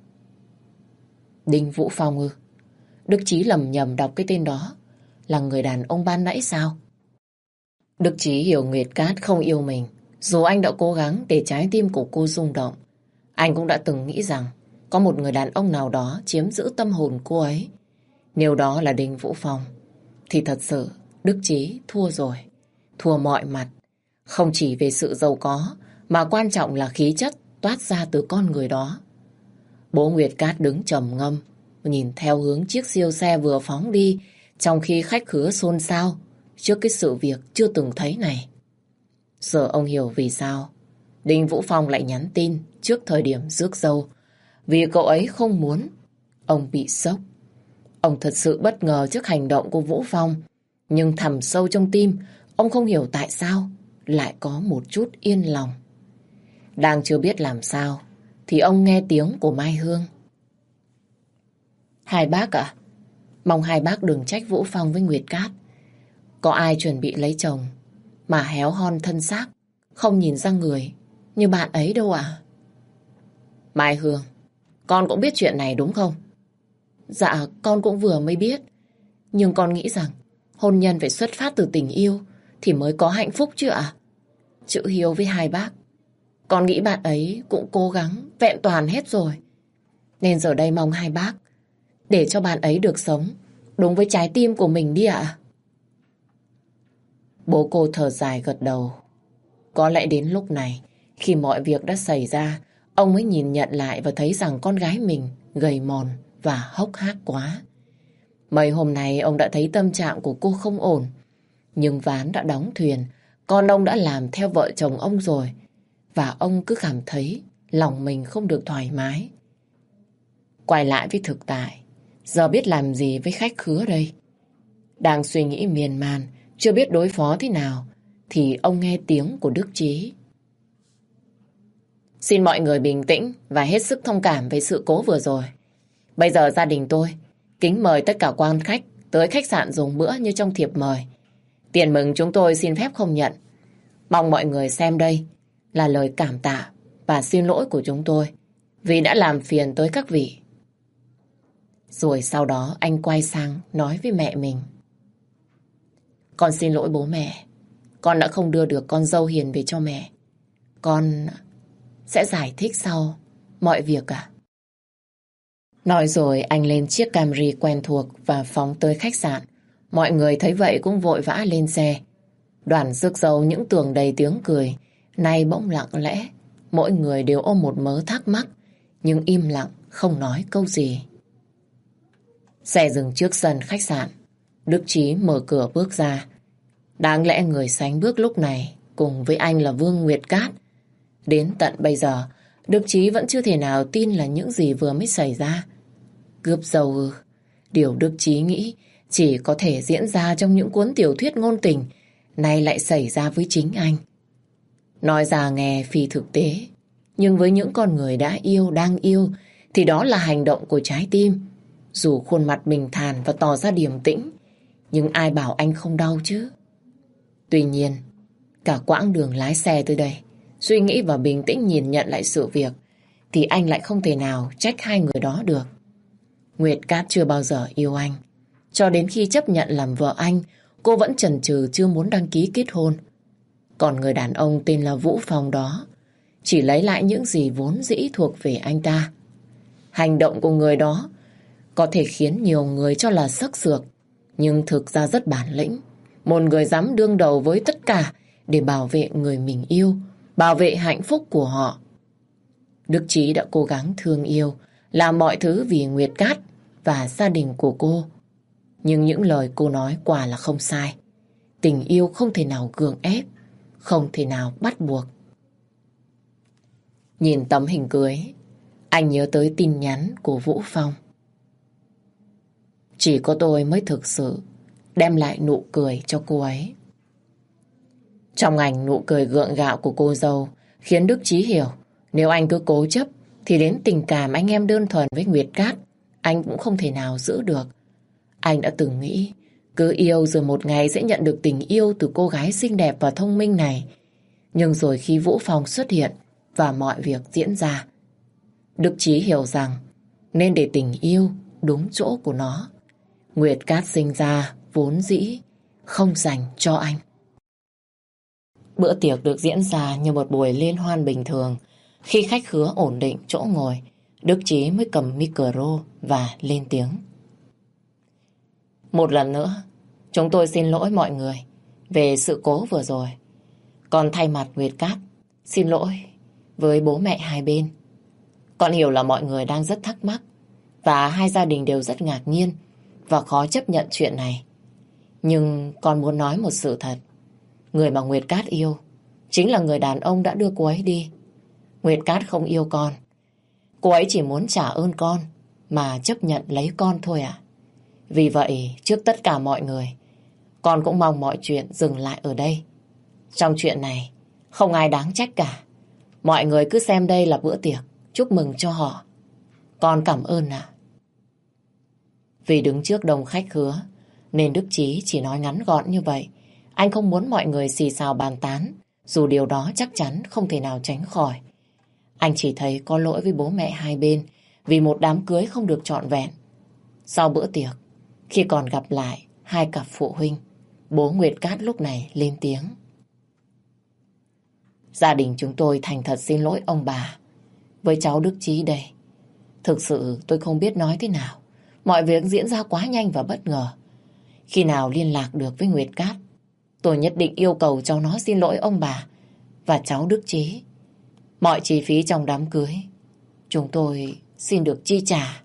Đinh Vũ Phong ư? Đức Chí lầm nhầm đọc cái tên đó. Là người đàn ông ban nãy sao? Đức Chí hiểu Nguyệt Cát không yêu mình. Dù anh đã cố gắng để trái tim của cô rung động, anh cũng đã từng nghĩ rằng có một người đàn ông nào đó chiếm giữ tâm hồn cô ấy. Nếu đó là Đinh Vũ Phong, thì thật sự Đức Chí thua rồi. Thua mọi mặt. Không chỉ về sự giàu có, mà quan trọng là khí chất toát ra từ con người đó. Bố Nguyệt Cát đứng trầm ngâm, nhìn theo hướng chiếc siêu xe vừa phóng đi, trong khi khách khứa xôn xao trước cái sự việc chưa từng thấy này. Giờ ông hiểu vì sao Đinh Vũ Phong lại nhắn tin trước thời điểm rước dâu. Vì cậu ấy không muốn ông bị sốc. Ông thật sự bất ngờ trước hành động của Vũ Phong, nhưng thẳm sâu trong tim ông không hiểu tại sao lại có một chút yên lòng. Đang chưa biết làm sao thì ông nghe tiếng của Mai Hương. Hai bác ạ, mong hai bác đừng trách Vũ Phong với Nguyệt Cát. Có ai chuẩn bị lấy chồng mà héo hon thân xác, không nhìn ra người như bạn ấy đâu ạ. Mai Hương, con cũng biết chuyện này đúng không? Dạ, con cũng vừa mới biết. Nhưng con nghĩ rằng hôn nhân phải xuất phát từ tình yêu thì mới có hạnh phúc chứ ạ. Chữ Hiếu với hai bác, con nghĩ bạn ấy cũng cố gắng vẹn toàn hết rồi. Nên giờ đây mong hai bác để cho bạn ấy được sống đúng với trái tim của mình đi ạ. Bố cô thở dài gật đầu. Có lẽ đến lúc này, khi mọi việc đã xảy ra, ông mới nhìn nhận lại và thấy rằng con gái mình gầy mòn và hốc hác quá. Mấy hôm nay ông đã thấy tâm trạng của cô không ổn. Nhưng ván đã đóng thuyền, con ông đã làm theo vợ chồng ông rồi. Và ông cứ cảm thấy lòng mình không được thoải mái. Quay lại với thực tại, giờ biết làm gì với khách khứa đây? Đang suy nghĩ miên man, chưa biết đối phó thế nào, thì ông nghe tiếng của Đức Chí. Xin mọi người bình tĩnh và hết sức thông cảm về sự cố vừa rồi. Bây giờ gia đình tôi kính mời tất cả quan khách tới khách sạn dùng bữa như trong thiệp mời. Tiền mừng chúng tôi xin phép không nhận. Mong mọi người xem đây là lời cảm tạ và xin lỗi của chúng tôi vì đã làm phiền tới các vị. Rồi sau đó anh quay sang nói với mẹ mình. Con xin lỗi bố mẹ. Con đã không đưa được con dâu hiền về cho mẹ. Con sẽ giải thích sau mọi việc ạ. Nói rồi anh lên chiếc Camry quen thuộc và phóng tới khách sạn. Mọi người thấy vậy cũng vội vã lên xe. Đoàn rước dâu những tưởng đầy tiếng cười, nay bỗng lặng lẽ. Mỗi người đều ôm một mớ thắc mắc, nhưng im lặng không nói câu gì. Xe dừng trước sân khách sạn. Đức Chí mở cửa bước ra. Đáng lẽ người sánh bước lúc này cùng với anh là Vương Nguyệt Cát. Đến tận bây giờ, Đức Chí vẫn chưa thể nào tin là những gì vừa mới xảy ra. Cướp dâu ư? Điều Đức Chí nghĩ chỉ có thể diễn ra trong những cuốn tiểu thuyết ngôn tình, nay lại xảy ra với chính anh. Nói ra nghe phi thực tế, nhưng với những con người đã yêu, đang yêu, thì đó là hành động của trái tim. Dù khuôn mặt bình thản và tỏ ra điềm tĩnh, nhưng ai bảo anh không đau chứ? Tuy nhiên, cả quãng đường lái xe tới đây, suy nghĩ và bình tĩnh nhìn nhận lại sự việc, thì anh lại không thể nào trách hai người đó được. Nguyệt Cát chưa bao giờ yêu anh. Cho đến khi chấp nhận làm vợ anh, cô vẫn chần chừ chưa muốn đăng ký kết hôn. Còn người đàn ông tên là Vũ Phong đó chỉ lấy lại những gì vốn dĩ thuộc về anh ta. Hành động của người đó có thể khiến nhiều người cho là sắc sược, nhưng thực ra rất bản lĩnh. Một người dám đương đầu với tất cả để bảo vệ người mình yêu, bảo vệ hạnh phúc của họ. Đức Chí đã cố gắng thương yêu, làm mọi thứ vì Nguyệt Cát và gia đình của cô. Nhưng những lời cô nói quả là không sai. Tình yêu không thể nào gượng ép, không thể nào bắt buộc. Nhìn tấm hình cưới, anh nhớ tới tin nhắn của Vũ Phong. Chỉ có tôi mới thực sự đem lại nụ cười cho cô ấy. Trong ảnh, nụ cười gượng gạo của cô dâu khiến Đức Chí hiểu nếu anh cứ cố chấp thì đến tình cảm anh em đơn thuần với Nguyệt Cát anh cũng không thể nào giữ được. Anh đã từng nghĩ cứ yêu rồi một ngày sẽ nhận được tình yêu từ cô gái xinh đẹp và thông minh này. Nhưng rồi khi Vũ Phong xuất hiện và mọi việc diễn ra, Đức Chí hiểu rằng nên để tình yêu đúng chỗ của nó. Nguyệt Cát sinh ra vốn dĩ không dành cho anh. Bữa tiệc được diễn ra như một buổi liên hoan bình thường. Khi khách khứa ổn định chỗ ngồi, Đức Chí mới cầm micro và lên tiếng. Một lần nữa, chúng tôi xin lỗi mọi người về sự cố vừa rồi. Còn thay mặt Nguyệt Cát, xin lỗi với bố mẹ hai bên. Con hiểu là mọi người đang rất thắc mắc và hai gia đình đều rất ngạc nhiên và khó chấp nhận chuyện này. Nhưng con muốn nói một sự thật. Người mà Nguyệt Cát yêu chính là người đàn ông đã đưa cô ấy đi. Nguyệt Cát không yêu con. Cô ấy chỉ muốn trả ơn con mà chấp nhận lấy con thôi ạ. Vì vậy, trước tất cả mọi người, con cũng mong mọi chuyện dừng lại ở đây. Trong chuyện này, không ai đáng trách cả. Mọi người cứ xem đây là bữa tiệc chúc mừng cho họ. Con cảm ơn ạ. Vì đứng trước đông khách khứa, nên Đức Chí chỉ nói ngắn gọn như vậy. Anh không muốn mọi người xì xào bàn tán, dù điều đó chắc chắn không thể nào tránh khỏi. Anh chỉ thấy có lỗi với bố mẹ hai bên vì một đám cưới không được trọn vẹn. Sau bữa tiệc, khi còn gặp lại hai cặp phụ huynh, bố Nguyệt Cát lúc này lên tiếng. Gia đình chúng tôi thành thật xin lỗi ông bà. Với cháu Đức Chí đây, thực sự tôi không biết nói thế nào. Mọi việc diễn ra quá nhanh và bất ngờ. Khi nào liên lạc được với Nguyệt Cát, tôi nhất định yêu cầu cháu nó xin lỗi ông bà và cháu Đức Chí. Mọi chi phí trong đám cưới chúng tôi xin được chi trả.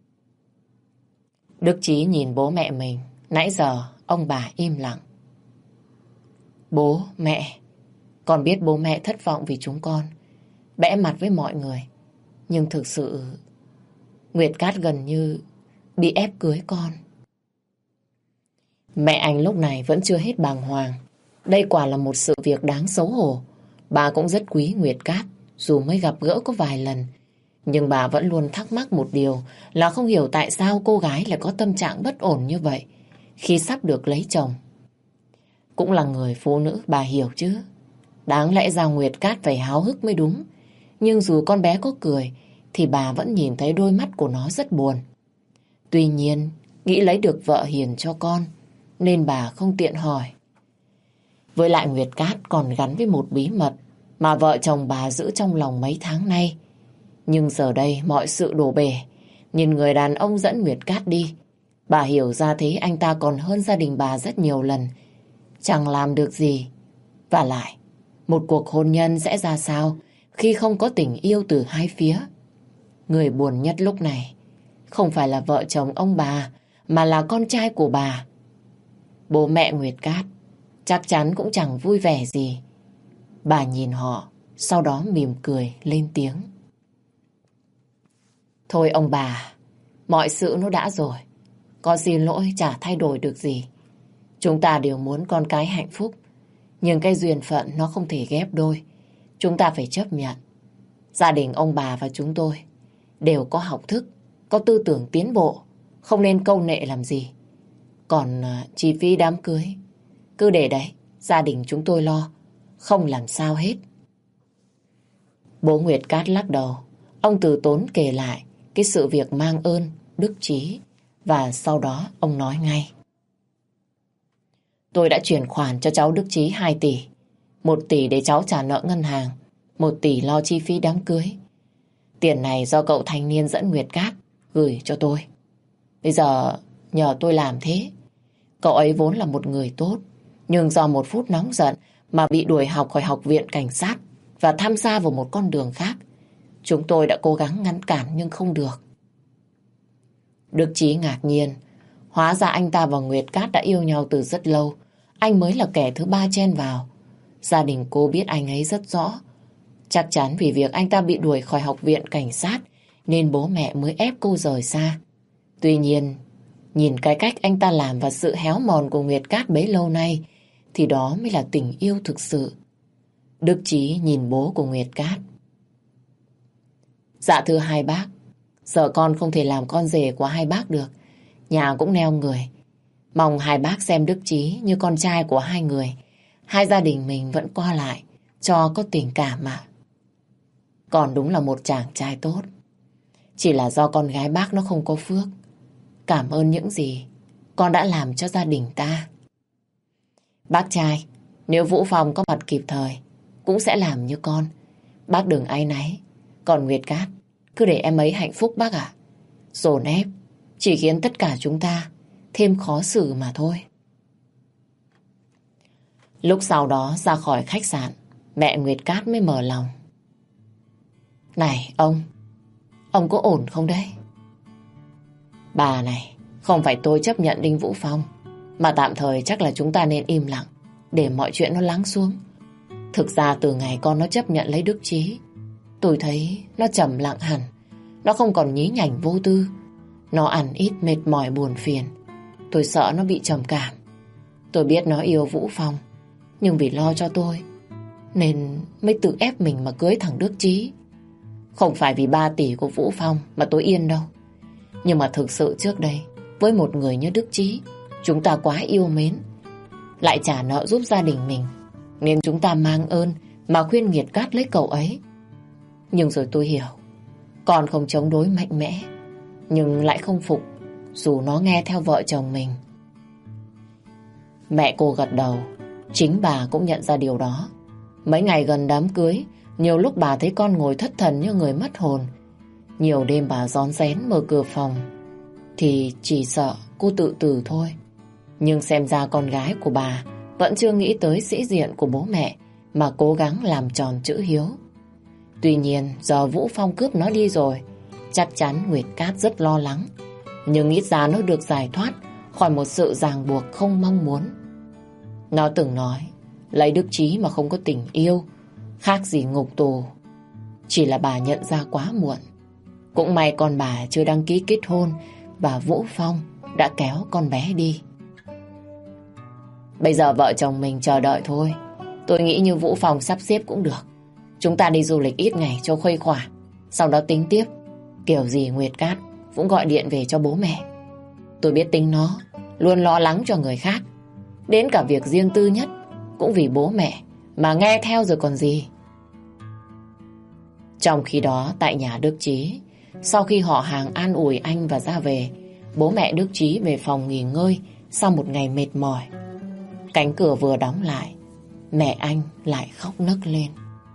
Đức Chí nhìn bố mẹ mình. Nãy giờ ông bà im lặng. Bố, mẹ, con biết bố mẹ thất vọng vì chúng con, bẽ mặt với mọi người. Nhưng thực sự Nguyệt Cát gần như bị ép cưới con. Mẹ anh lúc này vẫn chưa hết bàng hoàng. Đây quả là một sự việc đáng xấu hổ. Bà cũng rất quý Nguyệt Cát, dù mới gặp gỡ có vài lần. Nhưng bà vẫn luôn thắc mắc một điều là không hiểu tại sao cô gái lại có tâm trạng bất ổn như vậy khi sắp được lấy chồng. Cũng là người phụ nữ, bà hiểu chứ. Đáng lẽ ra Nguyệt Cát phải háo hức mới đúng. Nhưng dù con bé có cười thì bà vẫn nhìn thấy đôi mắt của nó rất buồn. Tuy nhiên, nghĩ lấy được vợ hiền cho con nên bà không tiện hỏi. Với lại Nguyệt Cát còn gắn với một bí mật mà vợ chồng bà giữ trong lòng mấy tháng nay. Nhưng giờ đây mọi sự đổ bể. Nhìn người đàn ông dẫn Nguyệt Cát đi, bà hiểu ra thế anh ta còn hơn gia đình bà rất nhiều lần. Chẳng làm được gì. Và lại, một cuộc hôn nhân sẽ ra sao khi không có tình yêu từ hai phía? Người buồn nhất lúc này không phải là vợ chồng ông bà, mà là con trai của bà. Bố mẹ Nguyệt Cát chắc chắn cũng chẳng vui vẻ gì. Bà nhìn họ, sau đó mỉm cười lên tiếng. Thôi ông bà, mọi sự nó đã rồi. Con xin lỗi chả thay đổi được gì. Chúng ta đều muốn con cái hạnh phúc. Nhưng cái duyên phận nó không thể ghép đôi. Chúng ta phải chấp nhận. Gia đình ông bà và chúng tôi đều có học thức, có tư tưởng tiến bộ. Không nên câu nệ làm gì. Còn chi phí đám cưới cứ để đấy, gia đình chúng tôi lo. Không làm sao hết. Bố Nguyệt Cát lắc đầu. Ông từ tốn kể lại cái sự việc mang ơn Đức Chí. Và sau đó ông nói ngay. Tôi đã chuyển khoản cho cháu Đức Chí 2 tỷ. 1 tỷ để cháu trả nợ ngân hàng, 1 tỷ lo chi phí đám cưới. Tiền này do cậu thanh niên dẫn Nguyệt Cát gửi cho tôi. Bây giờ nhờ tôi làm thế. Cậu ấy vốn là một người tốt, nhưng do một phút nóng giận mà bị đuổi học khỏi học viện cảnh sát và tham gia vào một con đường khác. Chúng tôi đã cố gắng ngăn cản nhưng không được. Đức Chí ngạc nhiên. Hóa ra anh ta và Nguyệt Cát đã yêu nhau từ rất lâu. Anh mới là kẻ thứ ba chen vào. Gia đình cô biết anh ấy rất rõ. Chắc chắn vì việc anh ta bị đuổi khỏi học viện cảnh sát nên bố mẹ mới ép cô rời xa. Tuy nhiên, nhìn cái cách anh ta làm và sự héo mòn của Nguyệt Cát bấy lâu nay thì đó mới là tình yêu thực sự. Đức Chí nhìn bố của Nguyệt Cát. Dạ thưa hai bác, giờ con không thể làm con rể của hai bác được. Nhà cũng neo người. Mong hai bác xem Đức Chí như con trai của hai người. Hai gia đình mình vẫn qua lại cho có tình cảm mà. Con đúng là một chàng trai tốt. Chỉ là do con gái bác nó không có phước. Cảm ơn những gì con đã làm cho gia đình ta. Bác trai, nếu Vũ Phong có mặt kịp thời cũng sẽ làm như con. Bác đừng áy náy. Còn Nguyệt Cát, cứ để em ấy hạnh phúc bác ạ. Dồn ép chỉ khiến tất cả chúng ta thêm khó xử mà thôi. Lúc sau đó ra khỏi khách sạn, mẹ Nguyệt Cát mới mở lòng. Này ông có ổn không đấy? Bà này, không phải tôi chấp nhận Đinh Vũ Phong, mà tạm thời chắc là chúng ta nên im lặng để mọi chuyện nó lắng xuống. Thực ra từ ngày con nó chấp nhận lấy Đức Chí, tôi thấy nó trầm lặng hẳn. Nó không còn nhí nhảnh vô tư. Nó ăn ít mệt mỏi buồn phiền. Tôi sợ nó bị trầm cảm. Tôi biết nó yêu Vũ Phong, nhưng vì lo cho tôi nên mới tự ép mình mà cưới thằng Đức Chí. Không phải vì 3 tỷ của Vũ Phong mà tôi yên đâu. Nhưng mà thực sự trước đây, với một người như Đức Chí, chúng ta quá yêu mến, lại trả nợ giúp gia đình mình, nên chúng ta mang ơn mà khuyên Nguyệt Cát lấy cậu ấy. Nhưng rồi tôi hiểu, con không chống đối mạnh mẽ, nhưng lại không phục dù nó nghe theo vợ chồng mình. Mẹ cô gật đầu. Chính bà cũng nhận ra điều đó. Mấy ngày gần đám cưới, nhiều lúc bà thấy con ngồi thất thần như người mất hồn. Nhiều đêm bà rón rén mở cửa phòng thì chỉ sợ cô tự tử thôi. Nhưng xem ra con gái của bà vẫn chưa nghĩ tới sĩ diện của bố mẹ mà cố gắng làm tròn chữ hiếu. Tuy nhiên giờ Vũ Phong cướp nó đi rồi, chắc chắn Nguyệt Cát rất lo lắng. Nhưng ít ra nó được giải thoát khỏi một sự ràng buộc không mong muốn. Nó từng nói lấy Đức Chí mà không có tình yêu khác gì ngục tù. Chỉ là bà nhận ra quá muộn. Cũng may con bà chưa đăng ký kết hôn và Vũ Phong đã kéo con bé đi. Bây giờ vợ chồng mình chờ đợi thôi. Tôi nghĩ như Vũ Phong sắp xếp cũng được. Chúng ta đi du lịch ít ngày cho khuây khỏa, sau đó tính tiếp. Kiểu gì Nguyệt Cát cũng gọi điện về cho bố mẹ. Tôi biết tính nó luôn lo lắng cho người khác, đến cả việc riêng tư nhất cũng vì bố mẹ mà nghe theo rồi còn gì. Trong khi đó tại nhà Đức Chí, sau khi họ hàng an ủi anh và ra về, bố mẹ Đức Chí về phòng nghỉ ngơi sau một ngày mệt mỏi. Cánh cửa vừa đóng lại, mẹ anh lại khóc nấc lên.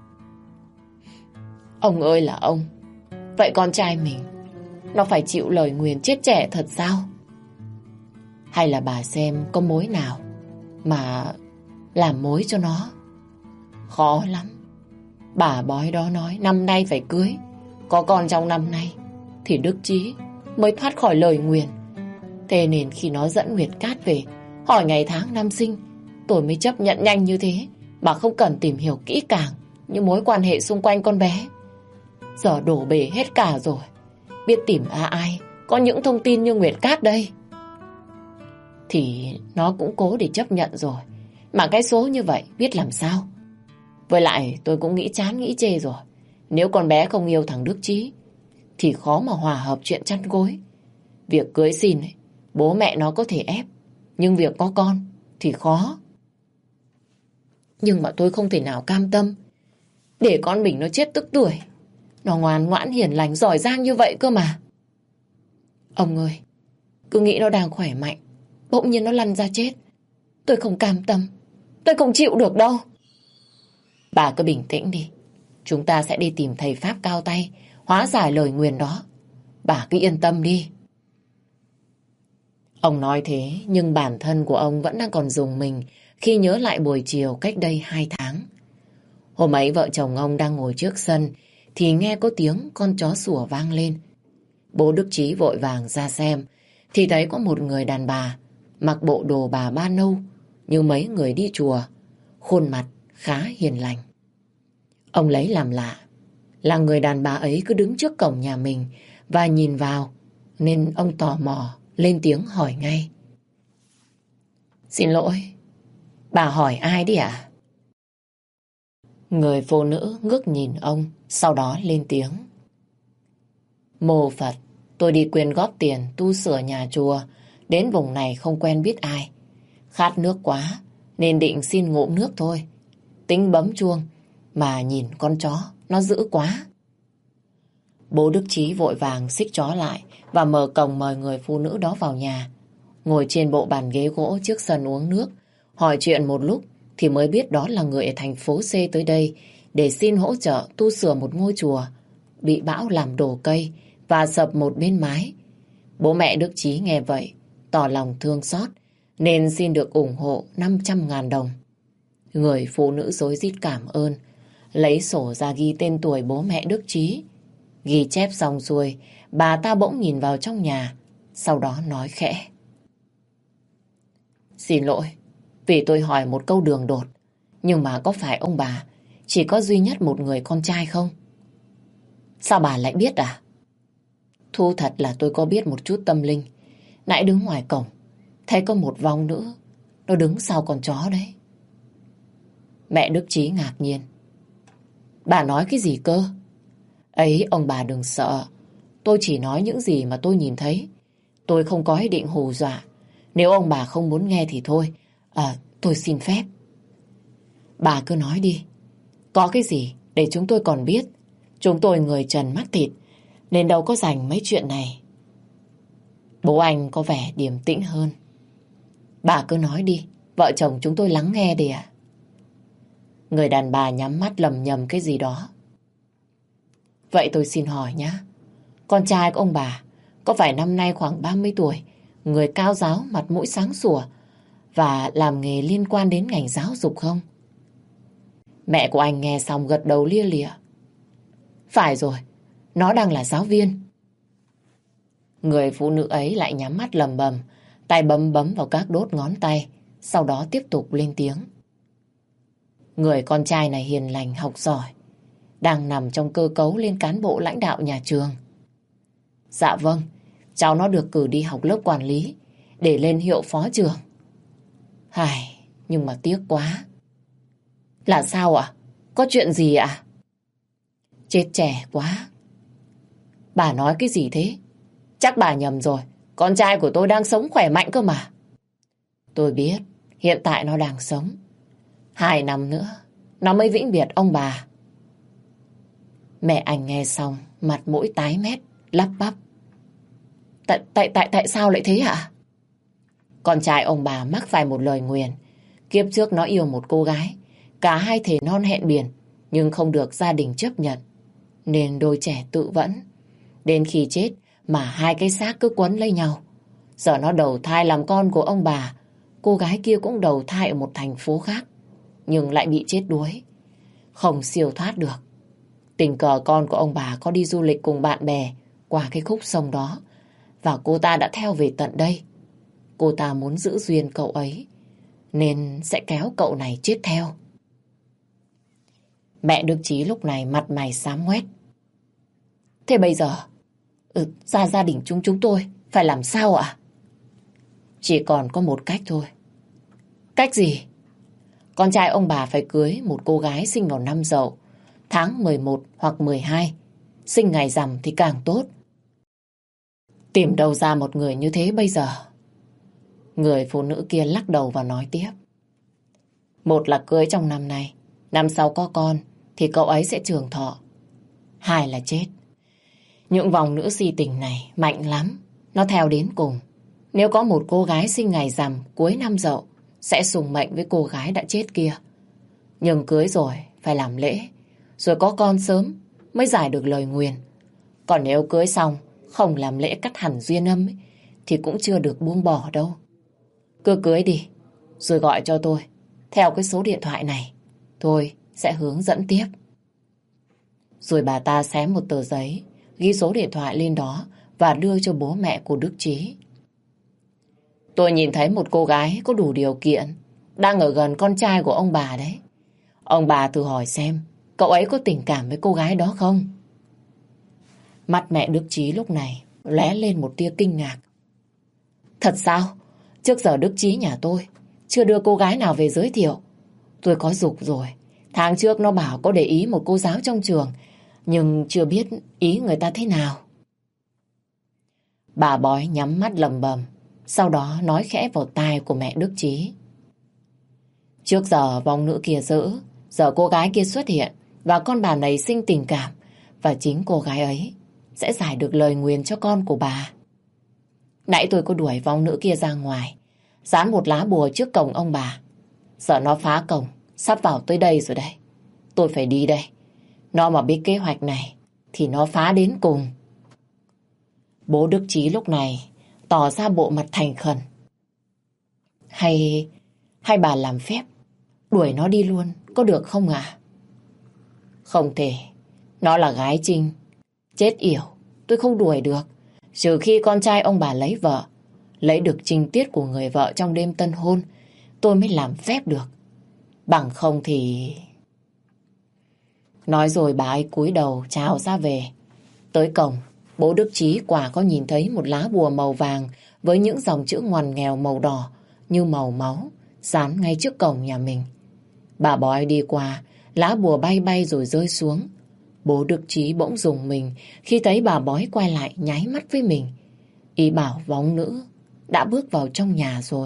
Ông ơi là ông, vậy con trai mình nó phải chịu lời nguyền chết trẻ thật sao? Hay là bà xem có mối nào mà làm mối cho nó? Khó lắm. Bà bói đó nói năm nay phải cưới, có con trong năm nay thì Đức Chí mới thoát khỏi lời nguyền. Thế nên khi nó dẫn Nguyệt Cát về hỏi ngày tháng năm sinh, tôi mới chấp nhận nhanh như thế mà không cần tìm hiểu kỹ càng những mối quan hệ xung quanh con bé. Giờ đổ bể hết cả rồi, biết tìm ai có những thông tin như Nguyệt Cát đây. Thì nó cũng cố để chấp nhận rồi, mà cái số như vậy biết làm sao. Với lại tôi cũng nghĩ chán nghĩ chê rồi. Nếu con bé không yêu thằng Đức Chí thì khó mà hòa hợp chuyện chăn gối. Việc cưới xin ấy, bố mẹ nó có thể ép, nhưng việc có con thì khó. Nhưng mà tôi không thể nào cam tâm để con mình nó chết tức tuổi. Nó ngoan ngoãn hiền lành giỏi giang như vậy cơ mà. Ông ơi, cứ nghĩ nó đang khỏe mạnh, bỗng nhiên nó lăn ra chết, tôi không cam tâm, tôi không chịu được đâu. Bà cứ bình tĩnh đi, chúng ta sẽ đi tìm thầy Pháp cao tay hóa giải lời nguyền đó. Bà cứ yên tâm đi. Ông nói thế, nhưng bản thân của ông vẫn đang còn rùng mình khi nhớ lại buổi chiều cách đây 2 tháng. Hôm ấy vợ chồng ông đang ngồi trước sân thì nghe có tiếng con chó sủa vang lên. Bố Đức Chí vội vàng ra xem thì thấy có một người đàn bà mặc bộ đồ bà ba nâu như mấy người đi chùa, khuôn mặt khá hiền lành. Ông lấy làm lạ là người đàn bà ấy cứ đứng trước cổng nhà mình và nhìn vào, nên ông tò mò lên tiếng hỏi ngay. Xin lỗi, bà hỏi ai đi ạ? Người phụ nữ ngước nhìn ông, sau đó lên tiếng. Mô Phật, tôi đi quyên góp tiền tu sửa nhà chùa, đến vùng này không quen biết ai. Khát nước quá, nên định xin ngụm nước thôi. Tính bấm chuông, mà nhìn con chó, nó dữ quá. Bố Đức Chí vội vàng xích chó lại và mở cổng mời người phụ nữ đó vào nhà. Ngồi trên bộ bàn ghế gỗ trước sân uống nước, hỏi chuyện một lúc thì mới biết đó là người ở thành phố C tới đây để xin hỗ trợ tu sửa một ngôi chùa bị bão làm đổ cây và sập một bên mái. Bố mẹ Đức Chí nghe vậy, tỏ lòng thương xót nên xin được ủng hộ 500.000 đồng. Người phụ nữ rối rít cảm ơn, lấy sổ ra ghi tên tuổi bố mẹ Đức Chí. Ghi chép xong xuôi, bà ta bỗng nhìn vào trong nhà, sau đó nói khẽ. Xin lỗi, vì tôi hỏi một câu đường đột, nhưng mà có phải ông bà chỉ có duy nhất một người con trai không? Sao bà lại biết à? Thú thật là tôi có biết một chút tâm linh. Nãy đứng ngoài cổng, thấy có một vong nữ, nó đứng sau con chó đấy. Mẹ Đức Chí ngạc nhiên. Bà nói cái gì cơ? Ấy, ông bà đừng sợ. Tôi chỉ nói những gì mà tôi nhìn thấy. Tôi không có ý định hù dọa. Nếu ông bà không muốn nghe thì thôi. Tôi xin phép. Bà cứ nói đi. Có cái gì để chúng tôi còn biết. Chúng tôi người trần mắt thịt, nên đâu có rành mấy chuyện này. Bố anh có vẻ điềm tĩnh hơn. Bà cứ nói đi. Vợ chồng chúng tôi lắng nghe đi ạ. Người đàn bà nhắm mắt lầm nhầm cái gì đó. Vậy tôi xin hỏi nhá. Con trai của ông bà có phải năm nay khoảng 30 tuổi, người cao ráo, mặt mũi sáng sủa và làm nghề liên quan đến ngành giáo dục không? Mẹ của anh nghe xong gật đầu lia lịa. Phải rồi, nó đang là giáo viên. Người phụ nữ ấy lại nhắm mắt lầm bầm, tay bấm bấm vào các đốt ngón tay, sau đó tiếp tục lên tiếng. Người con trai này hiền lành, học giỏi, đang nằm trong cơ cấu lên cán bộ lãnh đạo nhà trường. Dạ vâng, cháu nó được cử đi học lớp quản lý để lên hiệu phó trường. Nhưng mà tiếc quá. Là sao ạ? Có chuyện gì ạ? Chết trẻ quá. Bà nói cái gì thế? Chắc bà nhầm rồi. Con trai của tôi đang sống khỏe mạnh cơ mà. Tôi biết, hiện tại nó đang sống. 2 năm nữa, nó mới vĩnh biệt ông bà. Mẹ anh nghe xong, mặt mũi tái mét, lắp bắp. Tại sao lại thế hả? Con trai ông bà mắc phải một lời nguyền. Kiếp trước nó yêu một cô gái. Cả hai thề non hẹn biển, nhưng không được gia đình chấp nhận. Nên đôi trẻ tự vẫn. Đến khi chết mà hai cái xác cứ quấn lấy nhau. Giờ nó đầu thai làm con của ông bà. Cô gái kia cũng đầu thai ở một thành phố khác, nhưng lại bị chết đuối. Không siêu thoát được. Tình cờ con của ông bà có đi du lịch cùng bạn bè qua cái khúc sông đó, và cô ta đã theo về tận đây. Cô ta muốn giữ duyên cậu ấy, nên sẽ kéo cậu này chết theo. Mẹ Đức Chí lúc này mặt mày xám ngoét. Thế bây giờ, gia đình chúng tôi phải làm sao ạ? Chỉ còn có một cách thôi. Cách gì? Con trai ông bà phải cưới một cô gái sinh vào năm Dậu, tháng 11 hoặc 12. Sinh ngày rằm thì càng tốt. Tìm đâu ra một người như thế bây giờ? Người phụ nữ kia lắc đầu và nói tiếp. Một là cưới trong năm nay, năm sau có con thì cậu ấy sẽ trường thọ. 2 là chết. Những vòng nữ si tình này mạnh lắm, nó theo đến cùng. Nếu có một cô gái sinh ngày rằm cuối năm Dậu, sẽ xung mệnh với cô gái đã chết kia. Nhưng cưới rồi phải làm lễ, rồi có con sớm mới giải được lời nguyền. Còn nếu cưới xong không làm lễ cắt hẳn duyên âm ấy, thì cũng chưa được buông bỏ đâu. Cứ cưới đi, rồi gọi cho tôi theo cái số điện thoại này. Tôi sẽ hướng dẫn tiếp. Rồi bà ta xé một tờ giấy, ghi số điện thoại lên đó và đưa cho bố mẹ của Đức Chí. Tôi nhìn thấy một cô gái có đủ điều kiện, đang ở gần con trai của ông bà đấy. Ông bà thử hỏi xem, cậu ấy có tình cảm với cô gái đó không? Mắt mẹ Đức Chí lúc này lóe lên một tia kinh ngạc. Thật sao? Trước giờ Đức Chí nhà tôi chưa đưa cô gái nào về giới thiệu. Tôi có giục rồi. Tháng trước nó bảo có để ý một cô giáo trong trường, nhưng chưa biết ý người ta thế nào. Bà bói nhắm mắt lẩm bẩm, sau đó nói khẽ vào tai của mẹ Đức Chí. Trước giờ vong nữ kia giữ, giờ cô gái kia xuất hiện và con bà này sinh tình cảm, và chính cô gái ấy sẽ giải được lời nguyền cho con của bà. Nãy tôi có đuổi vong nữ kia ra ngoài, dán một lá bùa trước cổng ông bà. Sợ nó phá cổng, sắp vào tới đây rồi đây. Tôi phải đi đây. Nó mà biết kế hoạch này thì nó phá đến cùng. Bố Đức Chí lúc này tỏ ra bộ mặt thành khẩn. Hay bà làm phép đuổi nó đi luôn, có được không ạ? Không thể. Nó là gái Trinh. Chết yểu, tôi không đuổi được. Trừ khi con trai ông bà lấy vợ, lấy được trinh tiết của người vợ trong đêm tân hôn, tôi mới làm phép được. Bằng không thì... Nói rồi bà ấy cúi đầu chào ra về. Tới cổng, bố Đức Chí quả có nhìn thấy một lá bùa màu vàng với những dòng chữ ngoằn nghèo màu đỏ như màu máu dán ngay trước cổng nhà mình. Bà bói đi qua, lá bùa bay bay rồi rơi xuống. Bố Đức Chí bỗng rùng mình khi thấy bà bói quay lại nháy mắt với mình. Ý bảo vong nữ đã bước vào trong nhà rồi.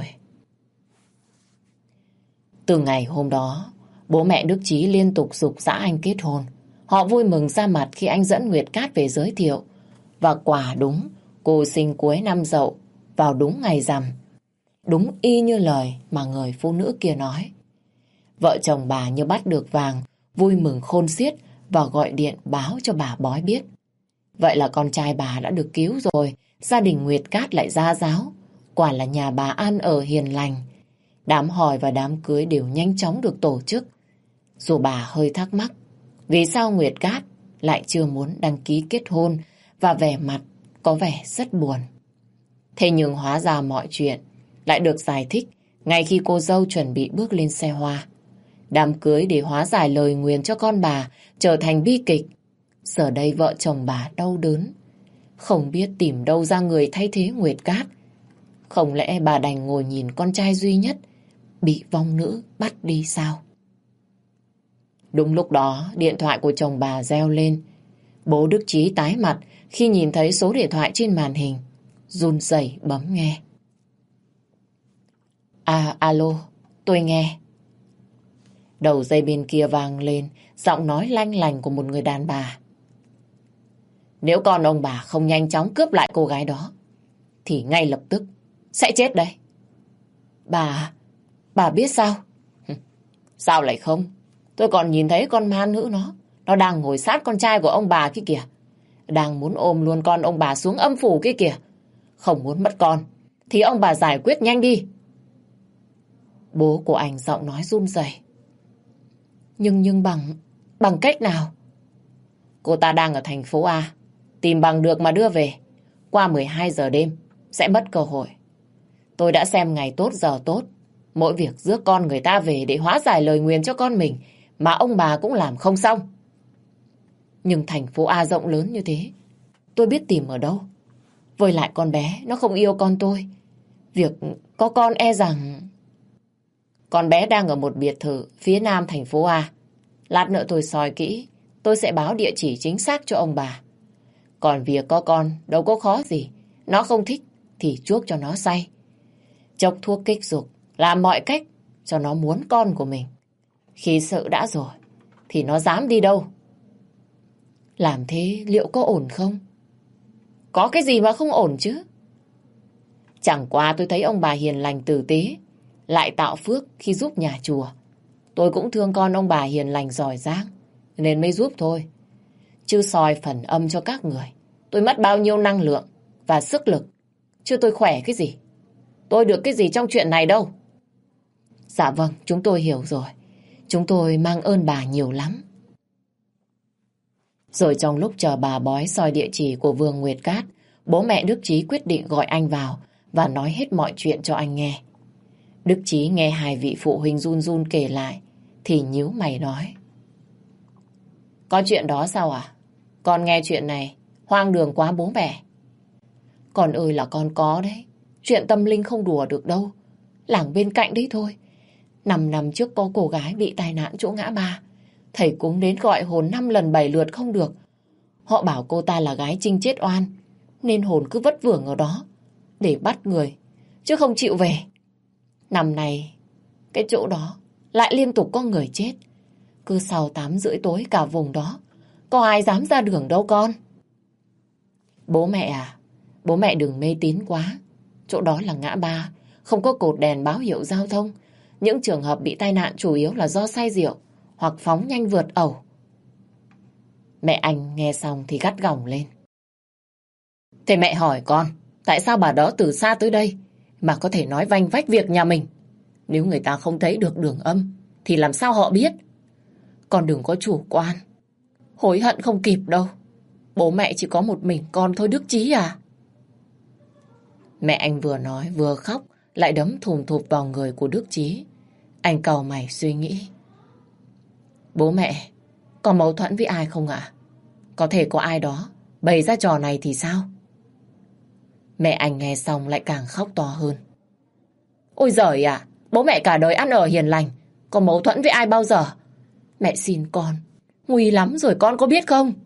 Từ ngày hôm đó, bố mẹ Đức Chí liên tục giục giã anh kết hôn. Họ vui mừng ra mặt khi anh dẫn Nguyệt Cát về giới thiệu. Và quả đúng, cô sinh cuối năm Dậu, vào đúng ngày rằm. Đúng y như lời mà người phụ nữ kia nói. Vợ chồng bà như bắt được vàng, vui mừng khôn xiết và gọi điện báo cho bà bói biết. Vậy là con trai bà đã được cứu rồi, gia đình Nguyệt Cát lại ra giáo. Quả là nhà bà ăn ở hiền lành. Đám hỏi và đám cưới đều nhanh chóng được tổ chức. Dù bà hơi thắc mắc, vì sao Nguyệt Cát lại chưa muốn đăng ký kết hôn và vẻ mặt có vẻ rất buồn. Thế nhưng hóa ra mọi chuyện lại được giải thích ngay khi cô dâu chuẩn bị bước lên xe hoa. Đám cưới để hóa giải lời nguyền cho con bà trở thành bi kịch. Giờ đây vợ chồng bà đau đớn, không biết tìm đâu ra người thay thế Nguyệt Cát. Không lẽ bà đành ngồi nhìn con trai duy nhất bị vong nữ bắt đi sao? Đúng lúc đó, điện thoại của chồng bà reo lên. Bố Đức Chí tái mặt khi nhìn thấy số điện thoại trên màn hình, run rẩy bấm nghe. À, alo, tôi nghe. Đầu dây bên kia vang lên giọng nói lanh lành của một người đàn bà. Nếu con ông bà không nhanh chóng cướp lại cô gái đó, thì ngay lập tức sẽ chết đấy. Bà biết sao? Sao lại không? Tôi còn nhìn thấy con ma nữ nó đang ngồi sát con trai của ông bà kia kìa. Đang muốn ôm luôn con ông bà xuống âm phủ kia kìa. Không muốn mất con, thì ông bà giải quyết nhanh đi. Bố của anh giọng nói run rẩy. Nhưng bằng cách nào? Cô ta đang ở thành phố A. Tìm bằng được mà đưa về. Qua 12 giờ đêm sẽ mất cơ hội. Tôi đã xem ngày tốt giờ tốt. Mỗi việc rước con người ta về để hóa giải lời nguyền cho con mình mà ông bà cũng làm không xong. Nhưng thành phố A rộng lớn như thế, tôi biết tìm ở đâu. Với lại con bé nó không yêu con tôi. Việc có con e rằng... Con bé đang ở một biệt thự phía nam thành phố A. Lát nữa tôi soi kỹ, tôi sẽ báo địa chỉ chính xác cho ông bà. Còn việc có con đâu có khó gì. Nó không thích thì chuốc cho nó say. Chốc thuốc kích dục, làm mọi cách cho nó muốn con của mình. Khi sợ đã rồi thì nó dám đi đâu. Làm thế liệu có ổn không? Có cái gì mà không ổn chứ? Chẳng qua tôi thấy ông bà hiền lành tử tế, lại tạo phước khi giúp nhà chùa. Tôi cũng thương con ông bà hiền lành giỏi giang, nên mới giúp thôi. Chứ soi phần âm cho các người, tôi mất bao nhiêu năng lượng và sức lực. Chứ tôi khỏe cái gì. Tôi được cái gì trong chuyện này đâu. Dạ vâng, chúng tôi hiểu rồi. Chúng tôi mang ơn bà nhiều lắm. Rồi trong lúc chờ bà bói soi địa chỉ của Vương Nguyệt Cát, bố mẹ Đức Chí quyết định gọi anh vào và nói hết mọi chuyện cho anh nghe. Đức Chí nghe hai vị phụ huynh run run kể lại thì nhíu mày nói: Có chuyện đó sao à? Con nghe chuyện này hoang đường quá bố mẹ. Con ơi là con có đấy. Chuyện tâm linh không đùa được đâu. Làng bên cạnh đấy thôi. 5 năm trước có cô gái bị tai nạn chỗ ngã ba. Thầy cúng đến gọi hồn 5 lần 7 lượt không được. Họ bảo cô ta là gái trinh chết oan, nên hồn cứ vất vưởng ở đó để bắt người, chứ không chịu về. Năm nay cái chỗ đó lại liên tục có người chết. Cứ sau 8 rưỡi tối cả vùng đó có ai dám ra đường đâu con. Bố mẹ à, bố mẹ đừng mê tín quá. Chỗ đó là ngã ba, không có cột đèn báo hiệu giao thông. Những trường hợp bị tai nạn chủ yếu là do say rượu hoặc phóng nhanh vượt ẩu. Mẹ anh nghe xong thì gắt gỏng lên: Thế mẹ hỏi con, tại sao bà đó từ xa tới đây mà có thể nói vanh vách việc nhà mình? Nếu người ta không thấy được đường âm thì làm sao họ biết? Con đừng có chủ quan, hối hận không kịp đâu. Bố mẹ chỉ có một mình con thôi Đức Chí à. Mẹ anh vừa nói vừa khóc, lại đấm thùm thụp vào người của Đức Chí. Anh cau mày suy nghĩ: Bố mẹ có mâu thuẫn với ai không ạ? Có thể có ai đó bày ra trò này thì sao? Mẹ anh nghe xong lại càng khóc to hơn: Ôi giời ạ, bố mẹ cả đời ăn ở hiền lành, có mâu thuẫn với ai bao giờ? Mẹ xin con, nguy lắm rồi con có biết không?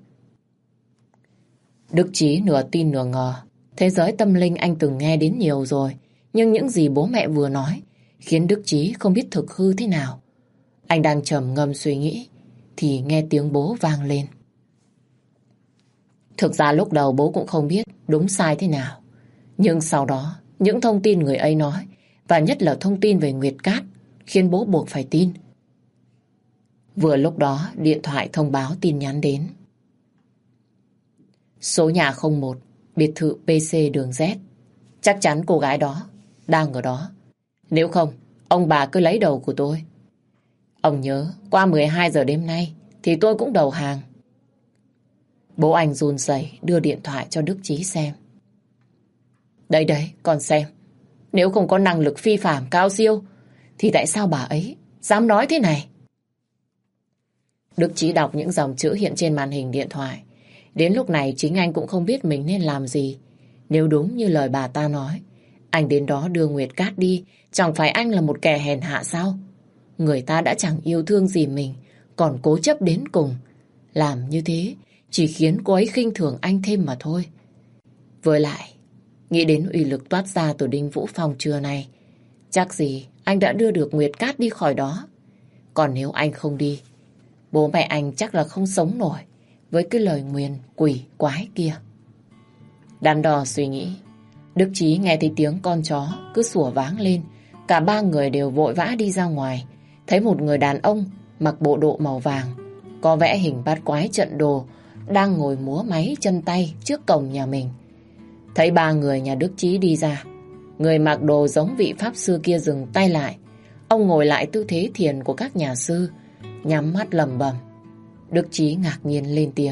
Đức Chí nửa tin nửa ngờ. Thế giới tâm linh anh từng nghe đến nhiều rồi, nhưng những gì bố mẹ vừa nói khiến Đức Chí không biết thực hư thế nào. Anh đang trầm ngâm suy nghĩ thì nghe tiếng bố vang lên. Thực ra lúc đầu bố cũng không biết đúng sai thế nào, nhưng sau đó những thông tin người ấy nói, và nhất là thông tin về Nguyệt Cát, khiến bố buộc phải tin. Vừa lúc đó điện thoại thông báo tin nhắn đến: Số nhà 01, biệt thự PC đường Z. Chắc chắn cô gái đó đang ở đó. Nếu không, ông bà cứ lấy đầu của tôi. Ông nhớ, qua 12 giờ đêm nay thì tôi cũng đầu hàng. Bố anh run rẩy đưa điện thoại cho Đức Chí xem. Đây đấy, con xem. Nếu không có năng lực phi phàm cao siêu thì tại sao bà ấy dám nói thế này? Đức Chí đọc những dòng chữ hiện trên màn hình điện thoại. Đến lúc này chính anh cũng không biết mình nên làm gì. Nếu đúng như lời bà ta nói, anh đến đó đưa Nguyệt Cát đi, chẳng phải anh là một kẻ hèn hạ sao? Người ta đã chẳng yêu thương gì mình, còn cố chấp đến cùng. Làm như thế chỉ khiến cô ấy khinh thường anh thêm mà thôi. Với lại, nghĩ đến uy lực toát ra từ Đinh Vũ Phong trưa nay, chắc gì anh đã đưa được Nguyệt Cát đi khỏi đó. Còn nếu anh không đi, bố mẹ anh chắc là không sống nổi với cái lời nguyền quỷ quái kia. Đắn đo suy nghĩ, Đức Chí nghe thấy tiếng con chó cứ sủa váng lên. Cả ba người đều vội vã đi ra ngoài. Thấy một người đàn ông mặc bộ đồ màu vàng, có vẽ hình bát quái trận đồ, đang ngồi múa máy chân tay trước cổng nhà mình. Thấy ba người nhà Đức Chí đi ra, người mặc đồ giống vị pháp sư kia dừng tay lại. Ông ngồi lại tư thế thiền của các nhà sư, nhắm mắt lẩm bẩm. Đức Chí ngạc nhiên lên tiếng: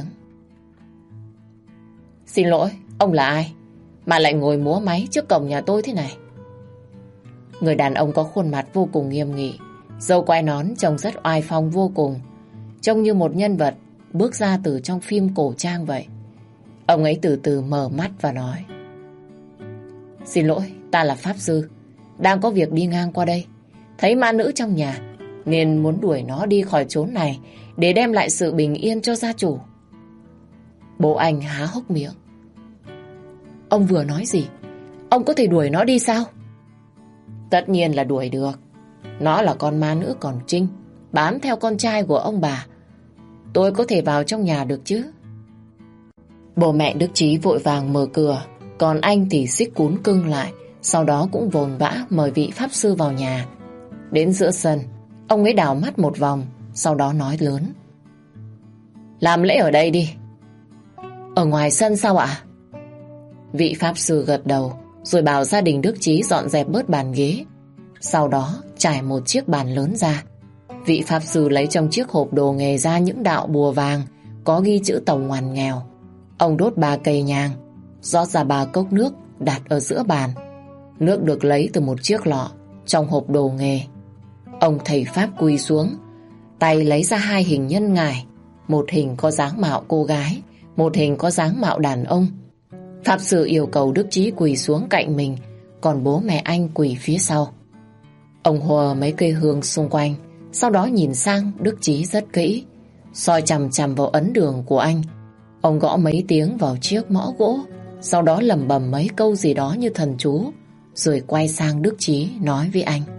Xin lỗi, ông là ai mà lại ngồi múa máy trước cổng nhà tôi thế này? Người đàn ông có khuôn mặt vô cùng nghiêm nghị, râu quai nón trông rất oai phong vô cùng, trông như một nhân vật bước ra từ trong phim cổ trang vậy. Ông ấy từ từ mở mắt và nói: Xin lỗi, ta là pháp sư, đang có việc đi ngang qua đây, thấy ma nữ trong nhà nên muốn đuổi nó đi khỏi chốn này để đem lại sự bình yên cho gia chủ. Bố anh há hốc miệng. Ông vừa nói gì? Ông có thể đuổi nó đi sao? Tất nhiên là đuổi được. Nó là con ma nữ còn trinh, bám theo con trai của ông bà. Tôi có thể vào trong nhà được chứ? Bố mẹ Đức Chí vội vàng mở cửa, còn anh thì xích cún cưng lại, sau đó cũng vồn vã mời vị pháp sư vào nhà. Đến giữa sân, ông ấy đảo mắt một vòng, sau đó nói lớn: Làm lễ ở đây đi. Ở ngoài sân sao ạ? Vị pháp sư gật đầu, rồi bảo gia đình Đức Chí dọn dẹp bớt bàn ghế. Sau đó trải một chiếc bàn lớn ra. Vị pháp sư lấy trong chiếc hộp đồ nghề ra những đạo bùa vàng, có ghi chữ tàu ngoằn nghèo. Ông đốt 3 cây nhang, rót ra 3 cốc nước đặt ở giữa bàn. Nước được lấy từ một chiếc lọ trong hộp đồ nghề. Ông thầy Pháp quỳ xuống, tay lấy ra 2 hình nhân ngài, một hình có dáng mạo cô gái, một hình có dáng mạo đàn ông. Pháp sư yêu cầu Đức Chí quỳ xuống cạnh mình, còn bố mẹ anh quỳ phía sau. Ông hùa mấy cây hương xung quanh, sau đó nhìn sang Đức Chí rất kỹ, soi chằm chằm vào ấn đường của anh. Ông gõ mấy tiếng vào chiếc mõ gỗ, sau đó lẩm bẩm mấy câu gì đó như thần chú, rồi quay sang Đức Chí nói với anh.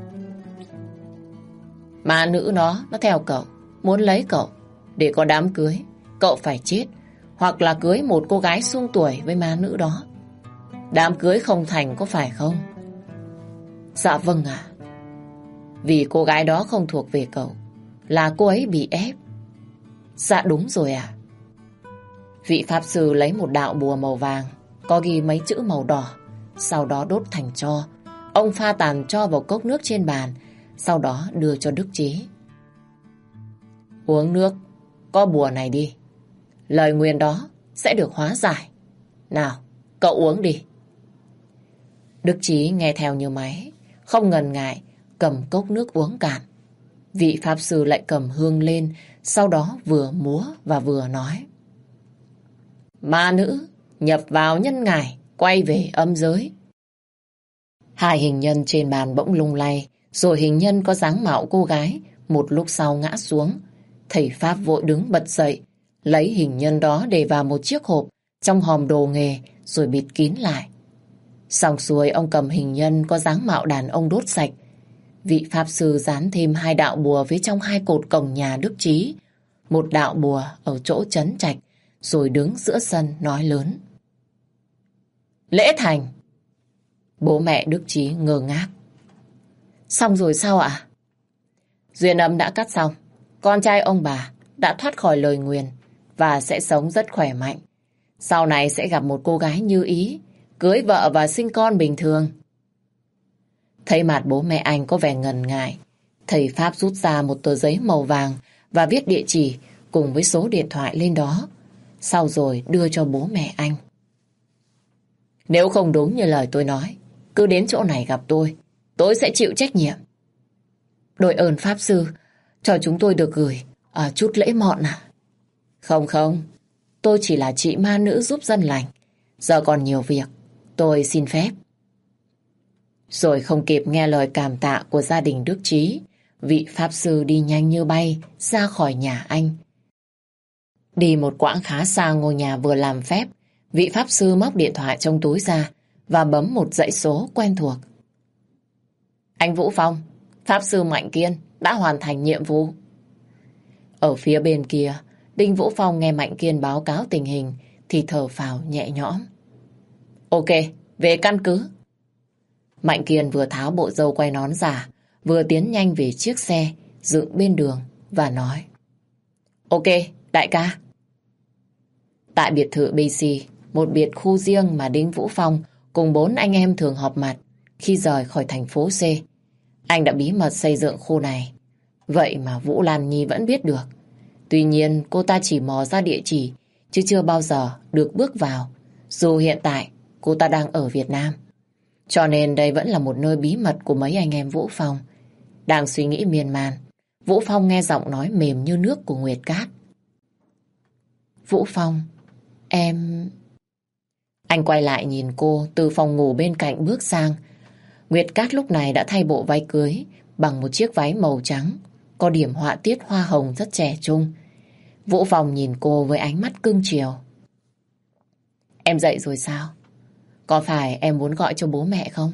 Ma nữ nó theo cậu, muốn lấy cậu để có đám cưới. Cậu phải chết, hoặc là cưới một cô gái xung tuổi với ma nữ đó. Đám cưới không thành có phải không? Dạ vâng ạ. Vì cô gái đó không thuộc về cậu, là cô ấy bị ép. Dạ đúng rồi ạ. Vị pháp sư lấy một đạo bùa màu vàng, có ghi mấy chữ màu đỏ, sau đó đốt thành tro. Ông pha tàn tro vào cốc nước trên bàn, sau đó đưa cho Đức Chí. Uống nước, có bùa này đi. Lời nguyền đó sẽ được hóa giải. Nào, cậu uống đi. Đức Chí nghe theo như máy, không ngần ngại, cầm cốc nước uống cạn. Vị pháp sư lại cầm hương lên, sau đó vừa múa và vừa nói. Ma nữ, nhập vào nhân ngài, quay về âm giới. 2 hình nhân trên bàn bỗng lung lay, rồi hình nhân có dáng mạo cô gái, một lúc sau ngã xuống. Thầy Pháp vội đứng bật dậy, lấy hình nhân đó để vào một chiếc hộp trong hòm đồ nghề, rồi bịt kín lại. Xong xuôi, ông cầm hình nhân có dáng mạo đàn ông đốt sạch. Vị pháp sư dán thêm 2 đạo bùa phía trong 2 cột cổng nhà Đức Chí, một đạo bùa ở chỗ trấn trạch, rồi đứng giữa sân nói lớn. Lễ thành. Bố mẹ Đức Chí ngơ ngác. Xong rồi sao ạ? Duyên âm đã cắt xong, con trai ông bà đã thoát khỏi lời nguyền và sẽ sống rất khỏe mạnh. Sau này sẽ gặp một cô gái như ý, cưới vợ và sinh con bình thường. Thấy mặt bố mẹ anh có vẻ ngần ngại, thầy Pháp rút ra một tờ giấy màu vàng và viết địa chỉ cùng với số điện thoại lên đó, sau rồi đưa cho bố mẹ anh. Nếu không đúng như lời tôi nói, cứ đến chỗ này gặp tôi sẽ chịu trách nhiệm. Đội ơn Pháp sư, cho chúng tôi được gửi chút lễ mọn à? Không, tôi chỉ là chị ma nữ giúp dân lành, giờ còn nhiều việc, tôi xin phép. Rồi không kịp nghe lời cảm tạ của gia đình Đức Chí, vị Pháp sư đi nhanh như bay ra khỏi nhà anh. Đi một quãng khá xa ngôi nhà vừa làm phép, vị Pháp sư móc điện thoại trong túi ra và bấm một dãy số quen thuộc. Anh Vũ Phong, Pháp sư Mạnh Kiên đã hoàn thành nhiệm vụ. Ở phía bên kia, Đinh Vũ Phong nghe Mạnh Kiên báo cáo tình hình thì thở phào nhẹ nhõm. Ok, về căn cứ. Mạnh Kiên vừa tháo bộ râu quay nón giả, vừa tiến nhanh về chiếc xe dựng bên đường và nói. Ok, đại ca. Tại biệt thự BC, một biệt khu riêng mà Đinh Vũ Phong cùng 4 anh em thường họp mặt khi rời khỏi thành phố C. Anh đã bí mật xây dựng khu này. Vậy mà Vũ Lan Nhi vẫn biết được. Tuy nhiên cô ta chỉ mò ra địa chỉ chứ chưa bao giờ được bước vào, dù hiện tại cô ta đang ở Việt Nam. Cho nên đây vẫn là một nơi bí mật của mấy anh em Vũ Phong. Đang suy nghĩ miên man, Vũ Phong nghe giọng nói mềm như nước của Nguyệt Cát. Vũ Phong, em... Anh quay lại nhìn cô từ phòng ngủ bên cạnh bước sang. Nguyệt Cát lúc này đã thay bộ váy cưới bằng một chiếc váy màu trắng, có điểm họa tiết hoa hồng rất trẻ trung. Vũ Phong nhìn cô với ánh mắt cưng chiều. Em dậy rồi sao? Có phải em muốn gọi cho bố mẹ không?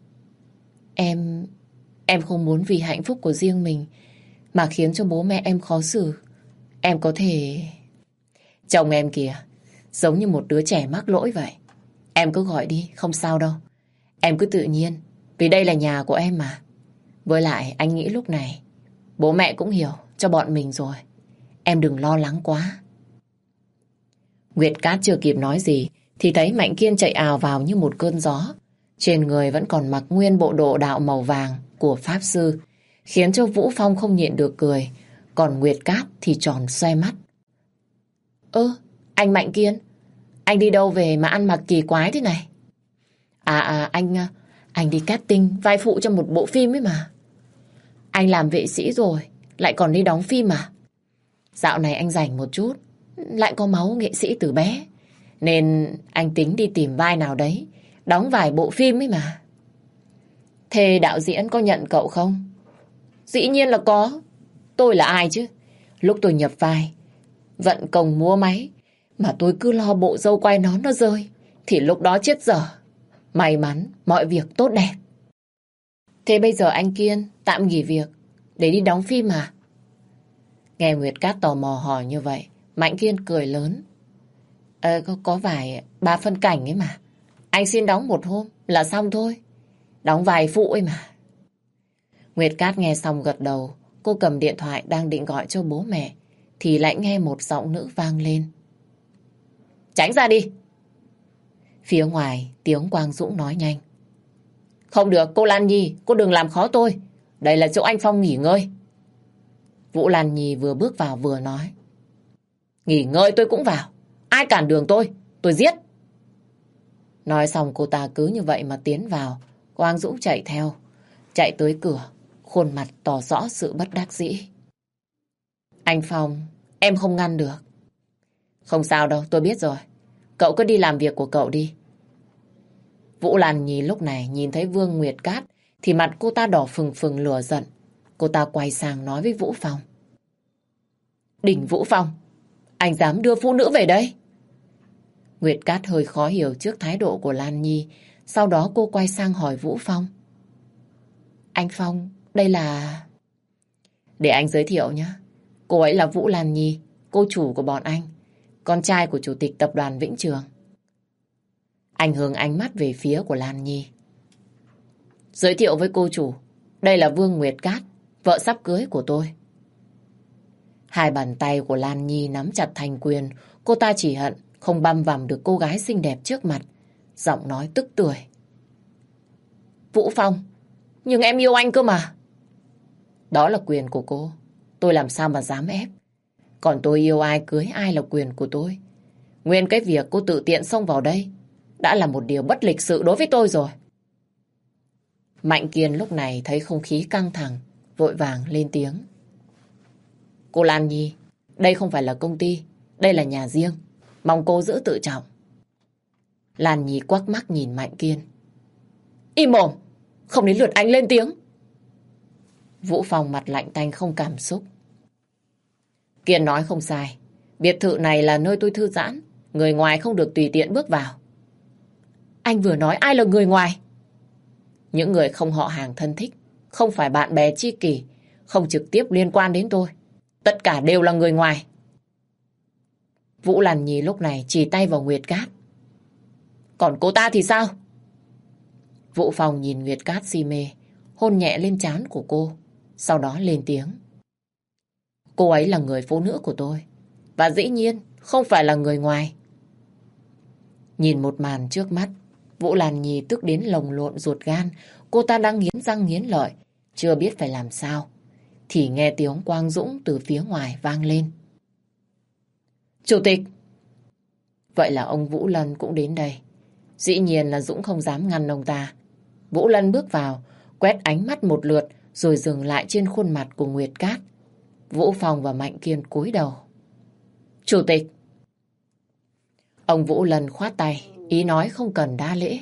Em không muốn vì hạnh phúc của riêng mình mà khiến cho bố mẹ em khó xử. Em có thể... Chồng em kìa, giống như một đứa trẻ mắc lỗi vậy. Em cứ gọi đi, không sao đâu. Em cứ tự nhiên, vì đây là nhà của em mà. Với lại anh nghĩ lúc này bố mẹ cũng hiểu cho bọn mình rồi. Em đừng lo lắng quá. Nguyệt Cát chưa kịp nói gì thì thấy Mạnh Kiên chạy ào vào như một cơn gió. Trên người vẫn còn mặc nguyên bộ đồ đạo màu vàng của Pháp Sư, khiến cho Vũ Phong không nhịn được cười. Còn Nguyệt Cát thì tròn xoe mắt. Ơ, anh Mạnh Kiên, anh đi đâu về mà ăn mặc kỳ quái thế này? Anh đi casting vai phụ cho một bộ phim ấy mà. Anh làm vệ sĩ rồi, lại còn đi đóng phim à? Dạo này anh rảnh một chút, lại có máu nghệ sĩ từ bé. Nên anh tính đi tìm vai nào đấy, đóng vài bộ phim ấy mà. Thế đạo diễn có nhận cậu không? Dĩ nhiên là có. Tôi là ai chứ? Lúc tôi nhập vai, vận công múa máy, mà tôi cứ lo bộ râu quai nón nó rơi, thì lúc đó chết dở. May mắn, mọi việc tốt đẹp. Thế bây giờ anh Kiên tạm nghỉ việc để đi đóng phim à? Nghe Nguyệt Cát tò mò hỏi như vậy, Mạnh Kiên cười lớn. Có vài 3 phân cảnh ấy mà. Anh xin đóng một hôm là xong thôi. Đóng vài phụ ấy mà. Nguyệt Cát nghe xong gật đầu. Cô cầm điện thoại đang định gọi cho bố mẹ thì lại nghe một giọng nữ vang lên. Tránh ra đi. Phía ngoài tiếng Quang Dũng nói nhanh. Không được, cô Lan Nhi, cô đừng làm khó tôi. Đây là chỗ anh Phong nghỉ ngơi. Vũ Lan Nhi vừa bước vào vừa nói. Nghỉ ngơi tôi cũng vào. Ai cản đường tôi giết. Nói xong cô ta cứ như vậy mà tiến vào. Quang Dũng chạy theo. Chạy tới cửa, khuôn mặt tỏ rõ sự bất đắc dĩ. Anh Phong, em không ngăn được. Không sao đâu, tôi biết rồi. Cậu cứ đi làm việc của cậu đi. Vũ Lan Nhi lúc này nhìn thấy Vương Nguyệt Cát thì mặt cô ta đỏ phừng phừng lửa giận. Cô ta quay sang nói với Vũ Phong. Đỉnh Vũ Phong, anh dám đưa phụ nữ về đây? Nguyệt Cát hơi khó hiểu trước thái độ của Lan Nhi. Sau đó cô quay sang hỏi Vũ Phong. Anh Phong, đây là... Để anh giới thiệu nhé. Cô ấy là Vũ Lan Nhi, cô chủ của bọn anh, con trai của chủ tịch tập đoàn Vĩnh Trường. Anh hướng ánh mắt về phía của Lan Nhi. Giới thiệu với cô chủ, đây là Vương Nguyệt Cát, vợ sắp cưới của tôi. Hai bàn tay của Lan Nhi nắm chặt thành quyền, cô ta chỉ hận không băm vằm được cô gái xinh đẹp trước mặt. Giọng nói tức tưởi. Vũ Phong, nhưng em yêu anh cơ mà. Đó là quyền của cô, tôi làm sao mà dám ép. Còn tôi yêu ai cưới ai là quyền của tôi. Nguyên cái việc cô tự tiện xông vào đây đã là một điều bất lịch sự đối với tôi rồi. Mạnh Kiên lúc này thấy không khí căng thẳng, vội vàng lên tiếng. Cô Lan Nhi, đây không phải là công ty, đây là nhà riêng. Mong cô giữ tự trọng. Lan Nhi quắc mắt nhìn Mạnh Kiên. Im mồm, không đến lượt anh lên tiếng. Vũ Phong mặt lạnh tanh không cảm xúc. Kiên nói không sai. Biệt thự này là nơi tôi thư giãn. Người ngoài không được tùy tiện bước vào. Anh vừa nói ai là người ngoài? Những người không họ hàng thân thích, không phải bạn bè tri kỷ, không trực tiếp liên quan đến tôi. Tất cả đều là người ngoài. Vũ Lan Nhi lúc này chỉ tay vào Nguyệt Cát. Còn cô ta thì sao? Vũ Phong nhìn Nguyệt Cát si mê, hôn nhẹ lên trán của cô, sau đó lên tiếng. Cô ấy là người phụ nữ của tôi, và dĩ nhiên không phải là người ngoài. Nhìn một màn trước mắt, Vũ Lan Nhi tức đến lồng lộn ruột gan. Cô ta đang nghiến răng nghiến lợi, chưa biết phải làm sao, thì nghe tiếng Quang Dũng từ phía ngoài vang lên. Chủ tịch! Vậy là ông Vũ Lân cũng đến đây. Dĩ nhiên là Dũng không dám ngăn ông ta. Vũ Lân bước vào, quét ánh mắt một lượt, rồi dừng lại trên khuôn mặt của Nguyệt Cát. Vũ Phong và Mạnh Kiên cúi đầu. Chủ tịch! Ông Vũ Lân khoát tay, ý nói không cần đa lễ.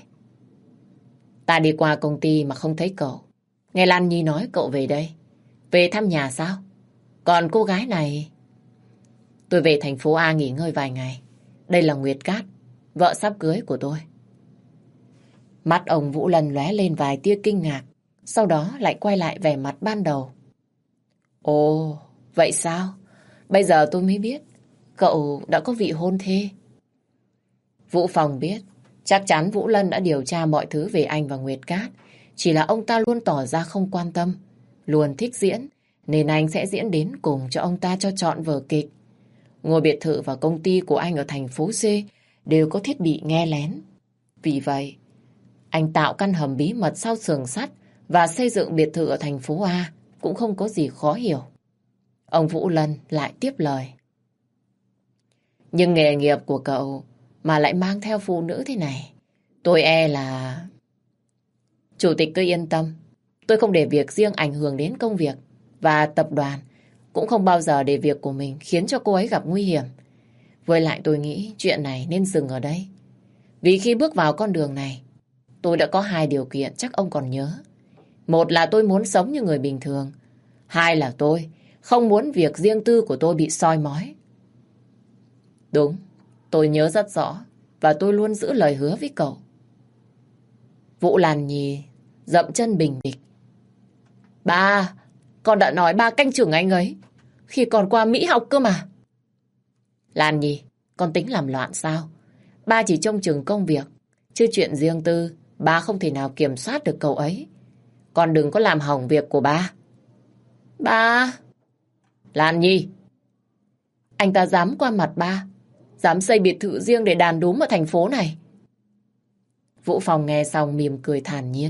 Ta đi qua công ty mà không thấy cậu. Nghe Lan Nhi nói cậu về đây. Về thăm nhà sao? Còn cô gái này... Tôi về thành phố A nghỉ ngơi vài ngày. Đây là Nguyệt Cát, vợ sắp cưới của tôi. Mắt ông Vũ Lân lóe lên vài tia kinh ngạc, sau đó lại quay lại vẻ mặt ban đầu. Ồ, vậy sao? Bây giờ tôi mới biết cậu đã có vị hôn thê. Vũ Phong biết, chắc chắn Vũ Lân đã điều tra mọi thứ về anh và Nguyệt Cát. Chỉ là ông ta luôn tỏ ra không quan tâm, luôn thích diễn, nên anh sẽ diễn đến cùng cho ông ta cho trọn vở kịch. Ngôi biệt thự và công ty của anh ở thành phố C đều có thiết bị nghe lén. Vì vậy, anh tạo căn hầm bí mật sau xưởng sắt và xây dựng biệt thự ở thành phố A cũng không có gì khó hiểu. Ông Vũ Lân lại tiếp lời. Nhưng nghề nghiệp của cậu mà lại mang theo phụ nữ thế này, tôi e là... Chủ tịch cứ yên tâm, tôi không để việc riêng ảnh hưởng đến công việc và tập đoàn, cũng không bao giờ để việc của mình khiến cho cô ấy gặp nguy hiểm. Với lại tôi nghĩ chuyện này nên dừng ở đây. Vì khi bước vào con đường này, tôi đã có hai điều kiện chắc ông còn nhớ. Một là tôi muốn sống như người bình thường. Hai là tôi không muốn việc riêng tư của tôi bị soi mói. Đúng, tôi nhớ rất rõ và tôi luôn giữ lời hứa với cậu. Vũ Lan Nhi dậm chân bình bịch. Ba, con đã nói ba canh chừng anh ấy khi còn qua Mỹ học cơ mà. Lan Nhi, con tính làm loạn sao? Ba chỉ trông chừng công việc, chứ chuyện riêng tư ba không thể nào kiểm soát được cậu ấy. Con đừng có làm hỏng việc của ba. Ba! Lan Nhi! Anh ta dám qua mặt ba, dám xây biệt thự riêng để đàn đúm ở thành phố này. Vũ Phong nghe xong mỉm cười thản nhiên.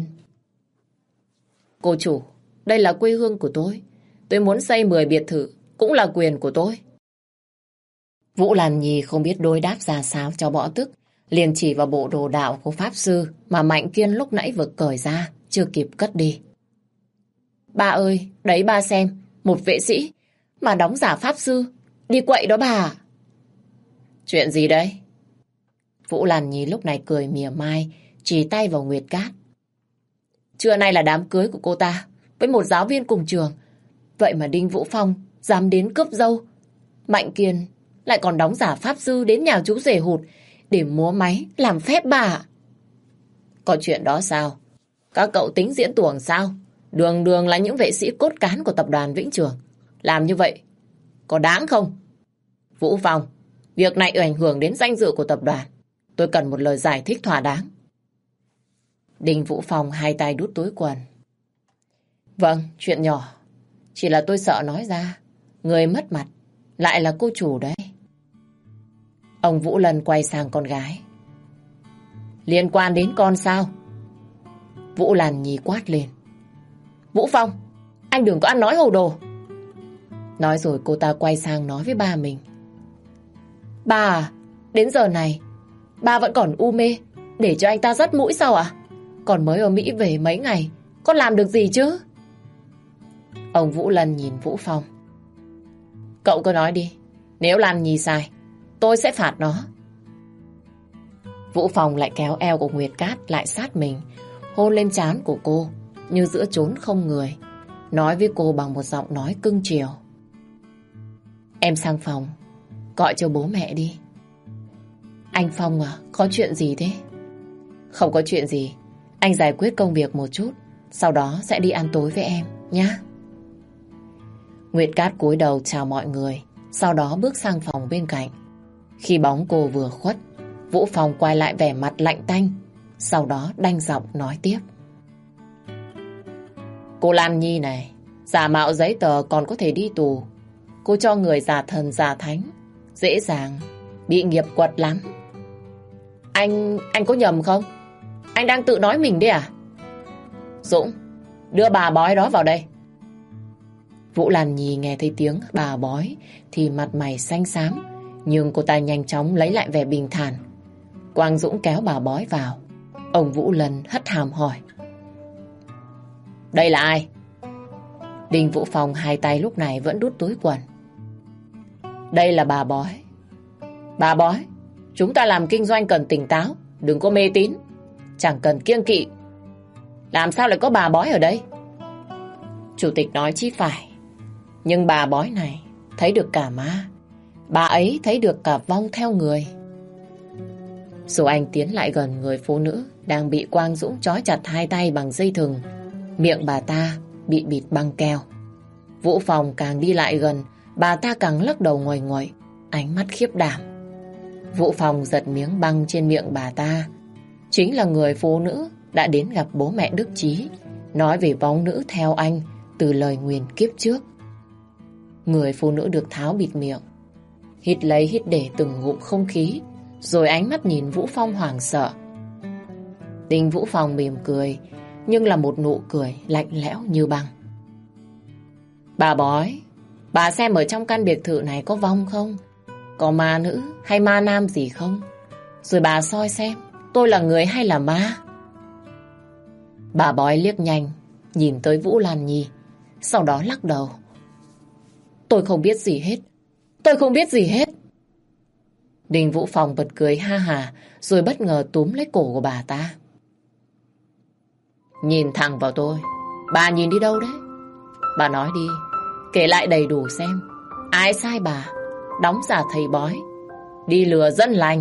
Cô chủ, đây là quê hương của tôi. Tôi muốn xây 10 biệt thự, cũng là quyền của tôi. Vũ Lan Nhi không biết đối đáp ra sao cho bỏ tức, liền chỉ vào bộ đồ đạo của Pháp Sư mà Mạnh Kiên lúc nãy vừa cởi ra, chưa kịp cất đi. Ba ơi, đấy ba xem, một vệ sĩ mà đóng giả Pháp Sư, đi quậy đó bà. Chuyện gì đấy? Vũ Lan Nhi lúc này cười mỉa mai, chỉ tay vào Nguyệt Cát. Trưa nay là đám cưới của cô ta với một giáo viên cùng trường. Vậy mà Đinh Vũ Phong dám đến cướp dâu. Mạnh Kiên lại còn đóng giả Pháp Sư đến nhà chú rể hụt để múa máy làm phép bà. Có chuyện đó sao? Các cậu tính diễn tuồng sao? Đường đường là những vệ sĩ cốt cán của tập đoàn Vĩnh Trường. Làm như vậy có đáng không? Vũ Phong, việc này ảnh hưởng đến danh dự của tập đoàn. Tôi cần một lời giải thích thỏa đáng. Đinh Vũ Phong hai tay đút túi quần. Vâng, chuyện nhỏ. Chỉ là tôi sợ nói ra người mất mặt lại là cô chủ đấy. Ông Vũ Lân quay sang con gái. Liên quan đến con sao? Vũ Lan Nhi quát lên. Vũ Phong, anh đừng có ăn nói hồ đồ. Nói rồi cô ta quay sang nói với ba mình. Ba à, đến giờ này ba vẫn còn u mê để cho anh ta dắt mũi sao ạ? Còn mới ở Mỹ về mấy ngày, con làm được gì chứ? Ông Vũ Lân nhìn Vũ Phong. Cậu cứ nói đi, nếu Lan Nhi sai, tôi sẽ phạt nó. Vũ Phong lại kéo eo của Nguyệt Cát lại sát mình, hôn lên trán của cô như giữa chốn không người, nói với cô bằng một giọng nói cưng chiều. Em sang phòng, gọi cho bố mẹ đi. Anh Phong à, có chuyện gì thế? Không có chuyện gì, anh giải quyết công việc một chút, sau đó sẽ đi ăn tối với em, nhé. Nguyệt Cát cúi đầu chào mọi người, sau đó bước sang phòng bên cạnh. Khi bóng cô vừa khuất, Vũ Phong quay lại vẻ mặt lạnh tanh, sau đó đanh giọng nói tiếp. Cô Lan Nhi này, giả mạo giấy tờ còn có thể đi tù. Cô cho người giả thần giả thánh, dễ dàng bị nghiệp quật lắm. Anh có nhầm không? Anh đang tự nói mình đấy à? Dũng, đưa bà bói đó vào đây. Vũ Lan Nhi nghe thấy tiếng bà bói thì mặt mày xanh xám, nhưng cô ta nhanh chóng lấy lại vẻ bình thản. Quang Dũng kéo bà bói vào. Ông Vũ Lân hất hàm hỏi. Đây là ai? Đinh Vũ Phong hai tay lúc này vẫn đút túi quần. Đây là bà bói. Bà bói, chúng ta làm kinh doanh cần tỉnh táo, đừng có mê tín, chẳng cần kiêng kỵ. Làm sao lại có bà bói ở đây? Chủ tịch nói chí phải, nhưng bà bói này thấy được cả ma, bà ấy thấy được cả vong theo người. Rồi anh tiến lại gần người phụ nữ đang bị Quang Dũng trói chặt hai tay bằng dây thừng. Miệng bà ta bị bịt băng keo. Vũ Phong càng đi lại gần, bà ta càng lắc đầu nguầy nguậy, ánh mắt khiếp đảm. Vũ Phong giật miếng băng trên miệng bà ta. Chính là người phụ nữ đã đến gặp bố mẹ Đức Chí, nói về vong nữ theo anh từ lời nguyền kiếp trước. Người phụ nữ được tháo bịt miệng, hít lấy hít để từng ngụm không khí, rồi ánh mắt nhìn Vũ Phong hoảng sợ. Đinh Vũ Phong mỉm cười, nhưng là một nụ cười lạnh lẽo như băng. Bà bói, bà xem ở trong căn biệt thự này có vong không? có ma nữ hay ma nam gì không? Rồi bà soi xem tôi là người hay là ma. Bà bói liếc nhanh, nhìn tới Vũ Lan Nhi, sau đó lắc đầu. Tôi không biết gì hết. Tôi không biết gì hết. Đình Vũ Phong bật cười ha hà, rồi bất ngờ túm lấy cổ của bà ta. Nhìn thẳng vào tôi. Bà nhìn đi đâu đấy? Bà nói đi, kể lại đầy đủ xem ai sai bà đóng giả thầy bói, đi lừa dân lành.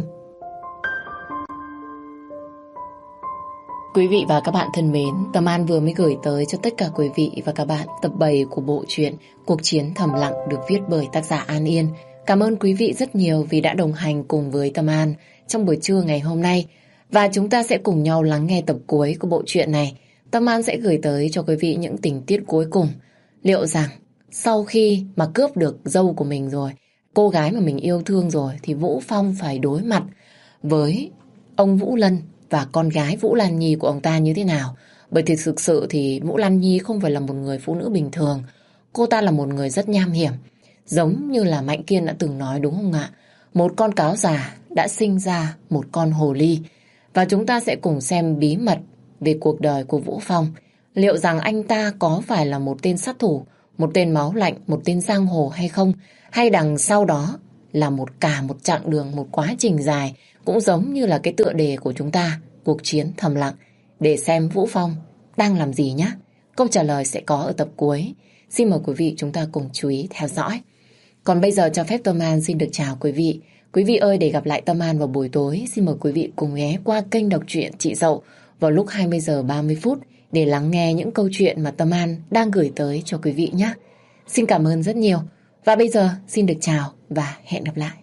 Quý vị và các bạn thân mến, Tâm An vừa mới gửi tới cho tất cả quý vị và các bạn tập 7 của bộ truyện Cuộc Chiến Thầm Lặng được viết bởi tác giả An Yên. Cảm ơn quý vị rất nhiều vì đã đồng hành cùng với Tâm An trong buổi trưa ngày hôm nay. Và chúng ta sẽ cùng nhau lắng nghe tập cuối của bộ truyện này. Tâm An sẽ gửi tới cho quý vị những tình tiết cuối cùng. Liệu rằng sau khi mà cướp được dâu của mình rồi, cô gái mà mình yêu thương rồi, thì Vũ Phong phải đối mặt với ông Vũ Lân và con gái Vũ Lan Nhi của ông ta như thế nào. Bởi thì thực sự thì Vũ Lan Nhi không phải là một người phụ nữ bình thường. Cô ta là một người rất nham hiểm. Giống như là Mạnh Kiên đã từng nói, đúng không ạ? Một con cáo già đã sinh ra một con hồ ly. Và chúng ta sẽ cùng xem bí mật về cuộc đời của Vũ Phong. Liệu rằng anh ta có phải là một tên sát thủ, một tên máu lạnh, một tên giang hồ hay không? Hay đằng sau đó là một chặng đường, một quá trình dài, cũng giống như là cái tựa đề của chúng ta, Cuộc Chiến Thầm Lặng. Để xem Vũ Phong đang làm gì nhé. Câu trả lời sẽ có ở tập cuối. Xin mời quý vị chúng ta cùng chú ý theo dõi. Còn bây giờ cho phép Tâm An xin được chào quý vị. Quý vị ơi, để gặp lại Tâm An vào buổi tối, xin mời quý vị cùng ghé qua kênh đọc truyện Chị Dậu vào lúc 20 giờ 30 phút để lắng nghe những câu chuyện mà Tâm An đang gửi tới cho quý vị nhé. Xin cảm ơn rất nhiều. Và bây giờ xin được chào và hẹn gặp lại.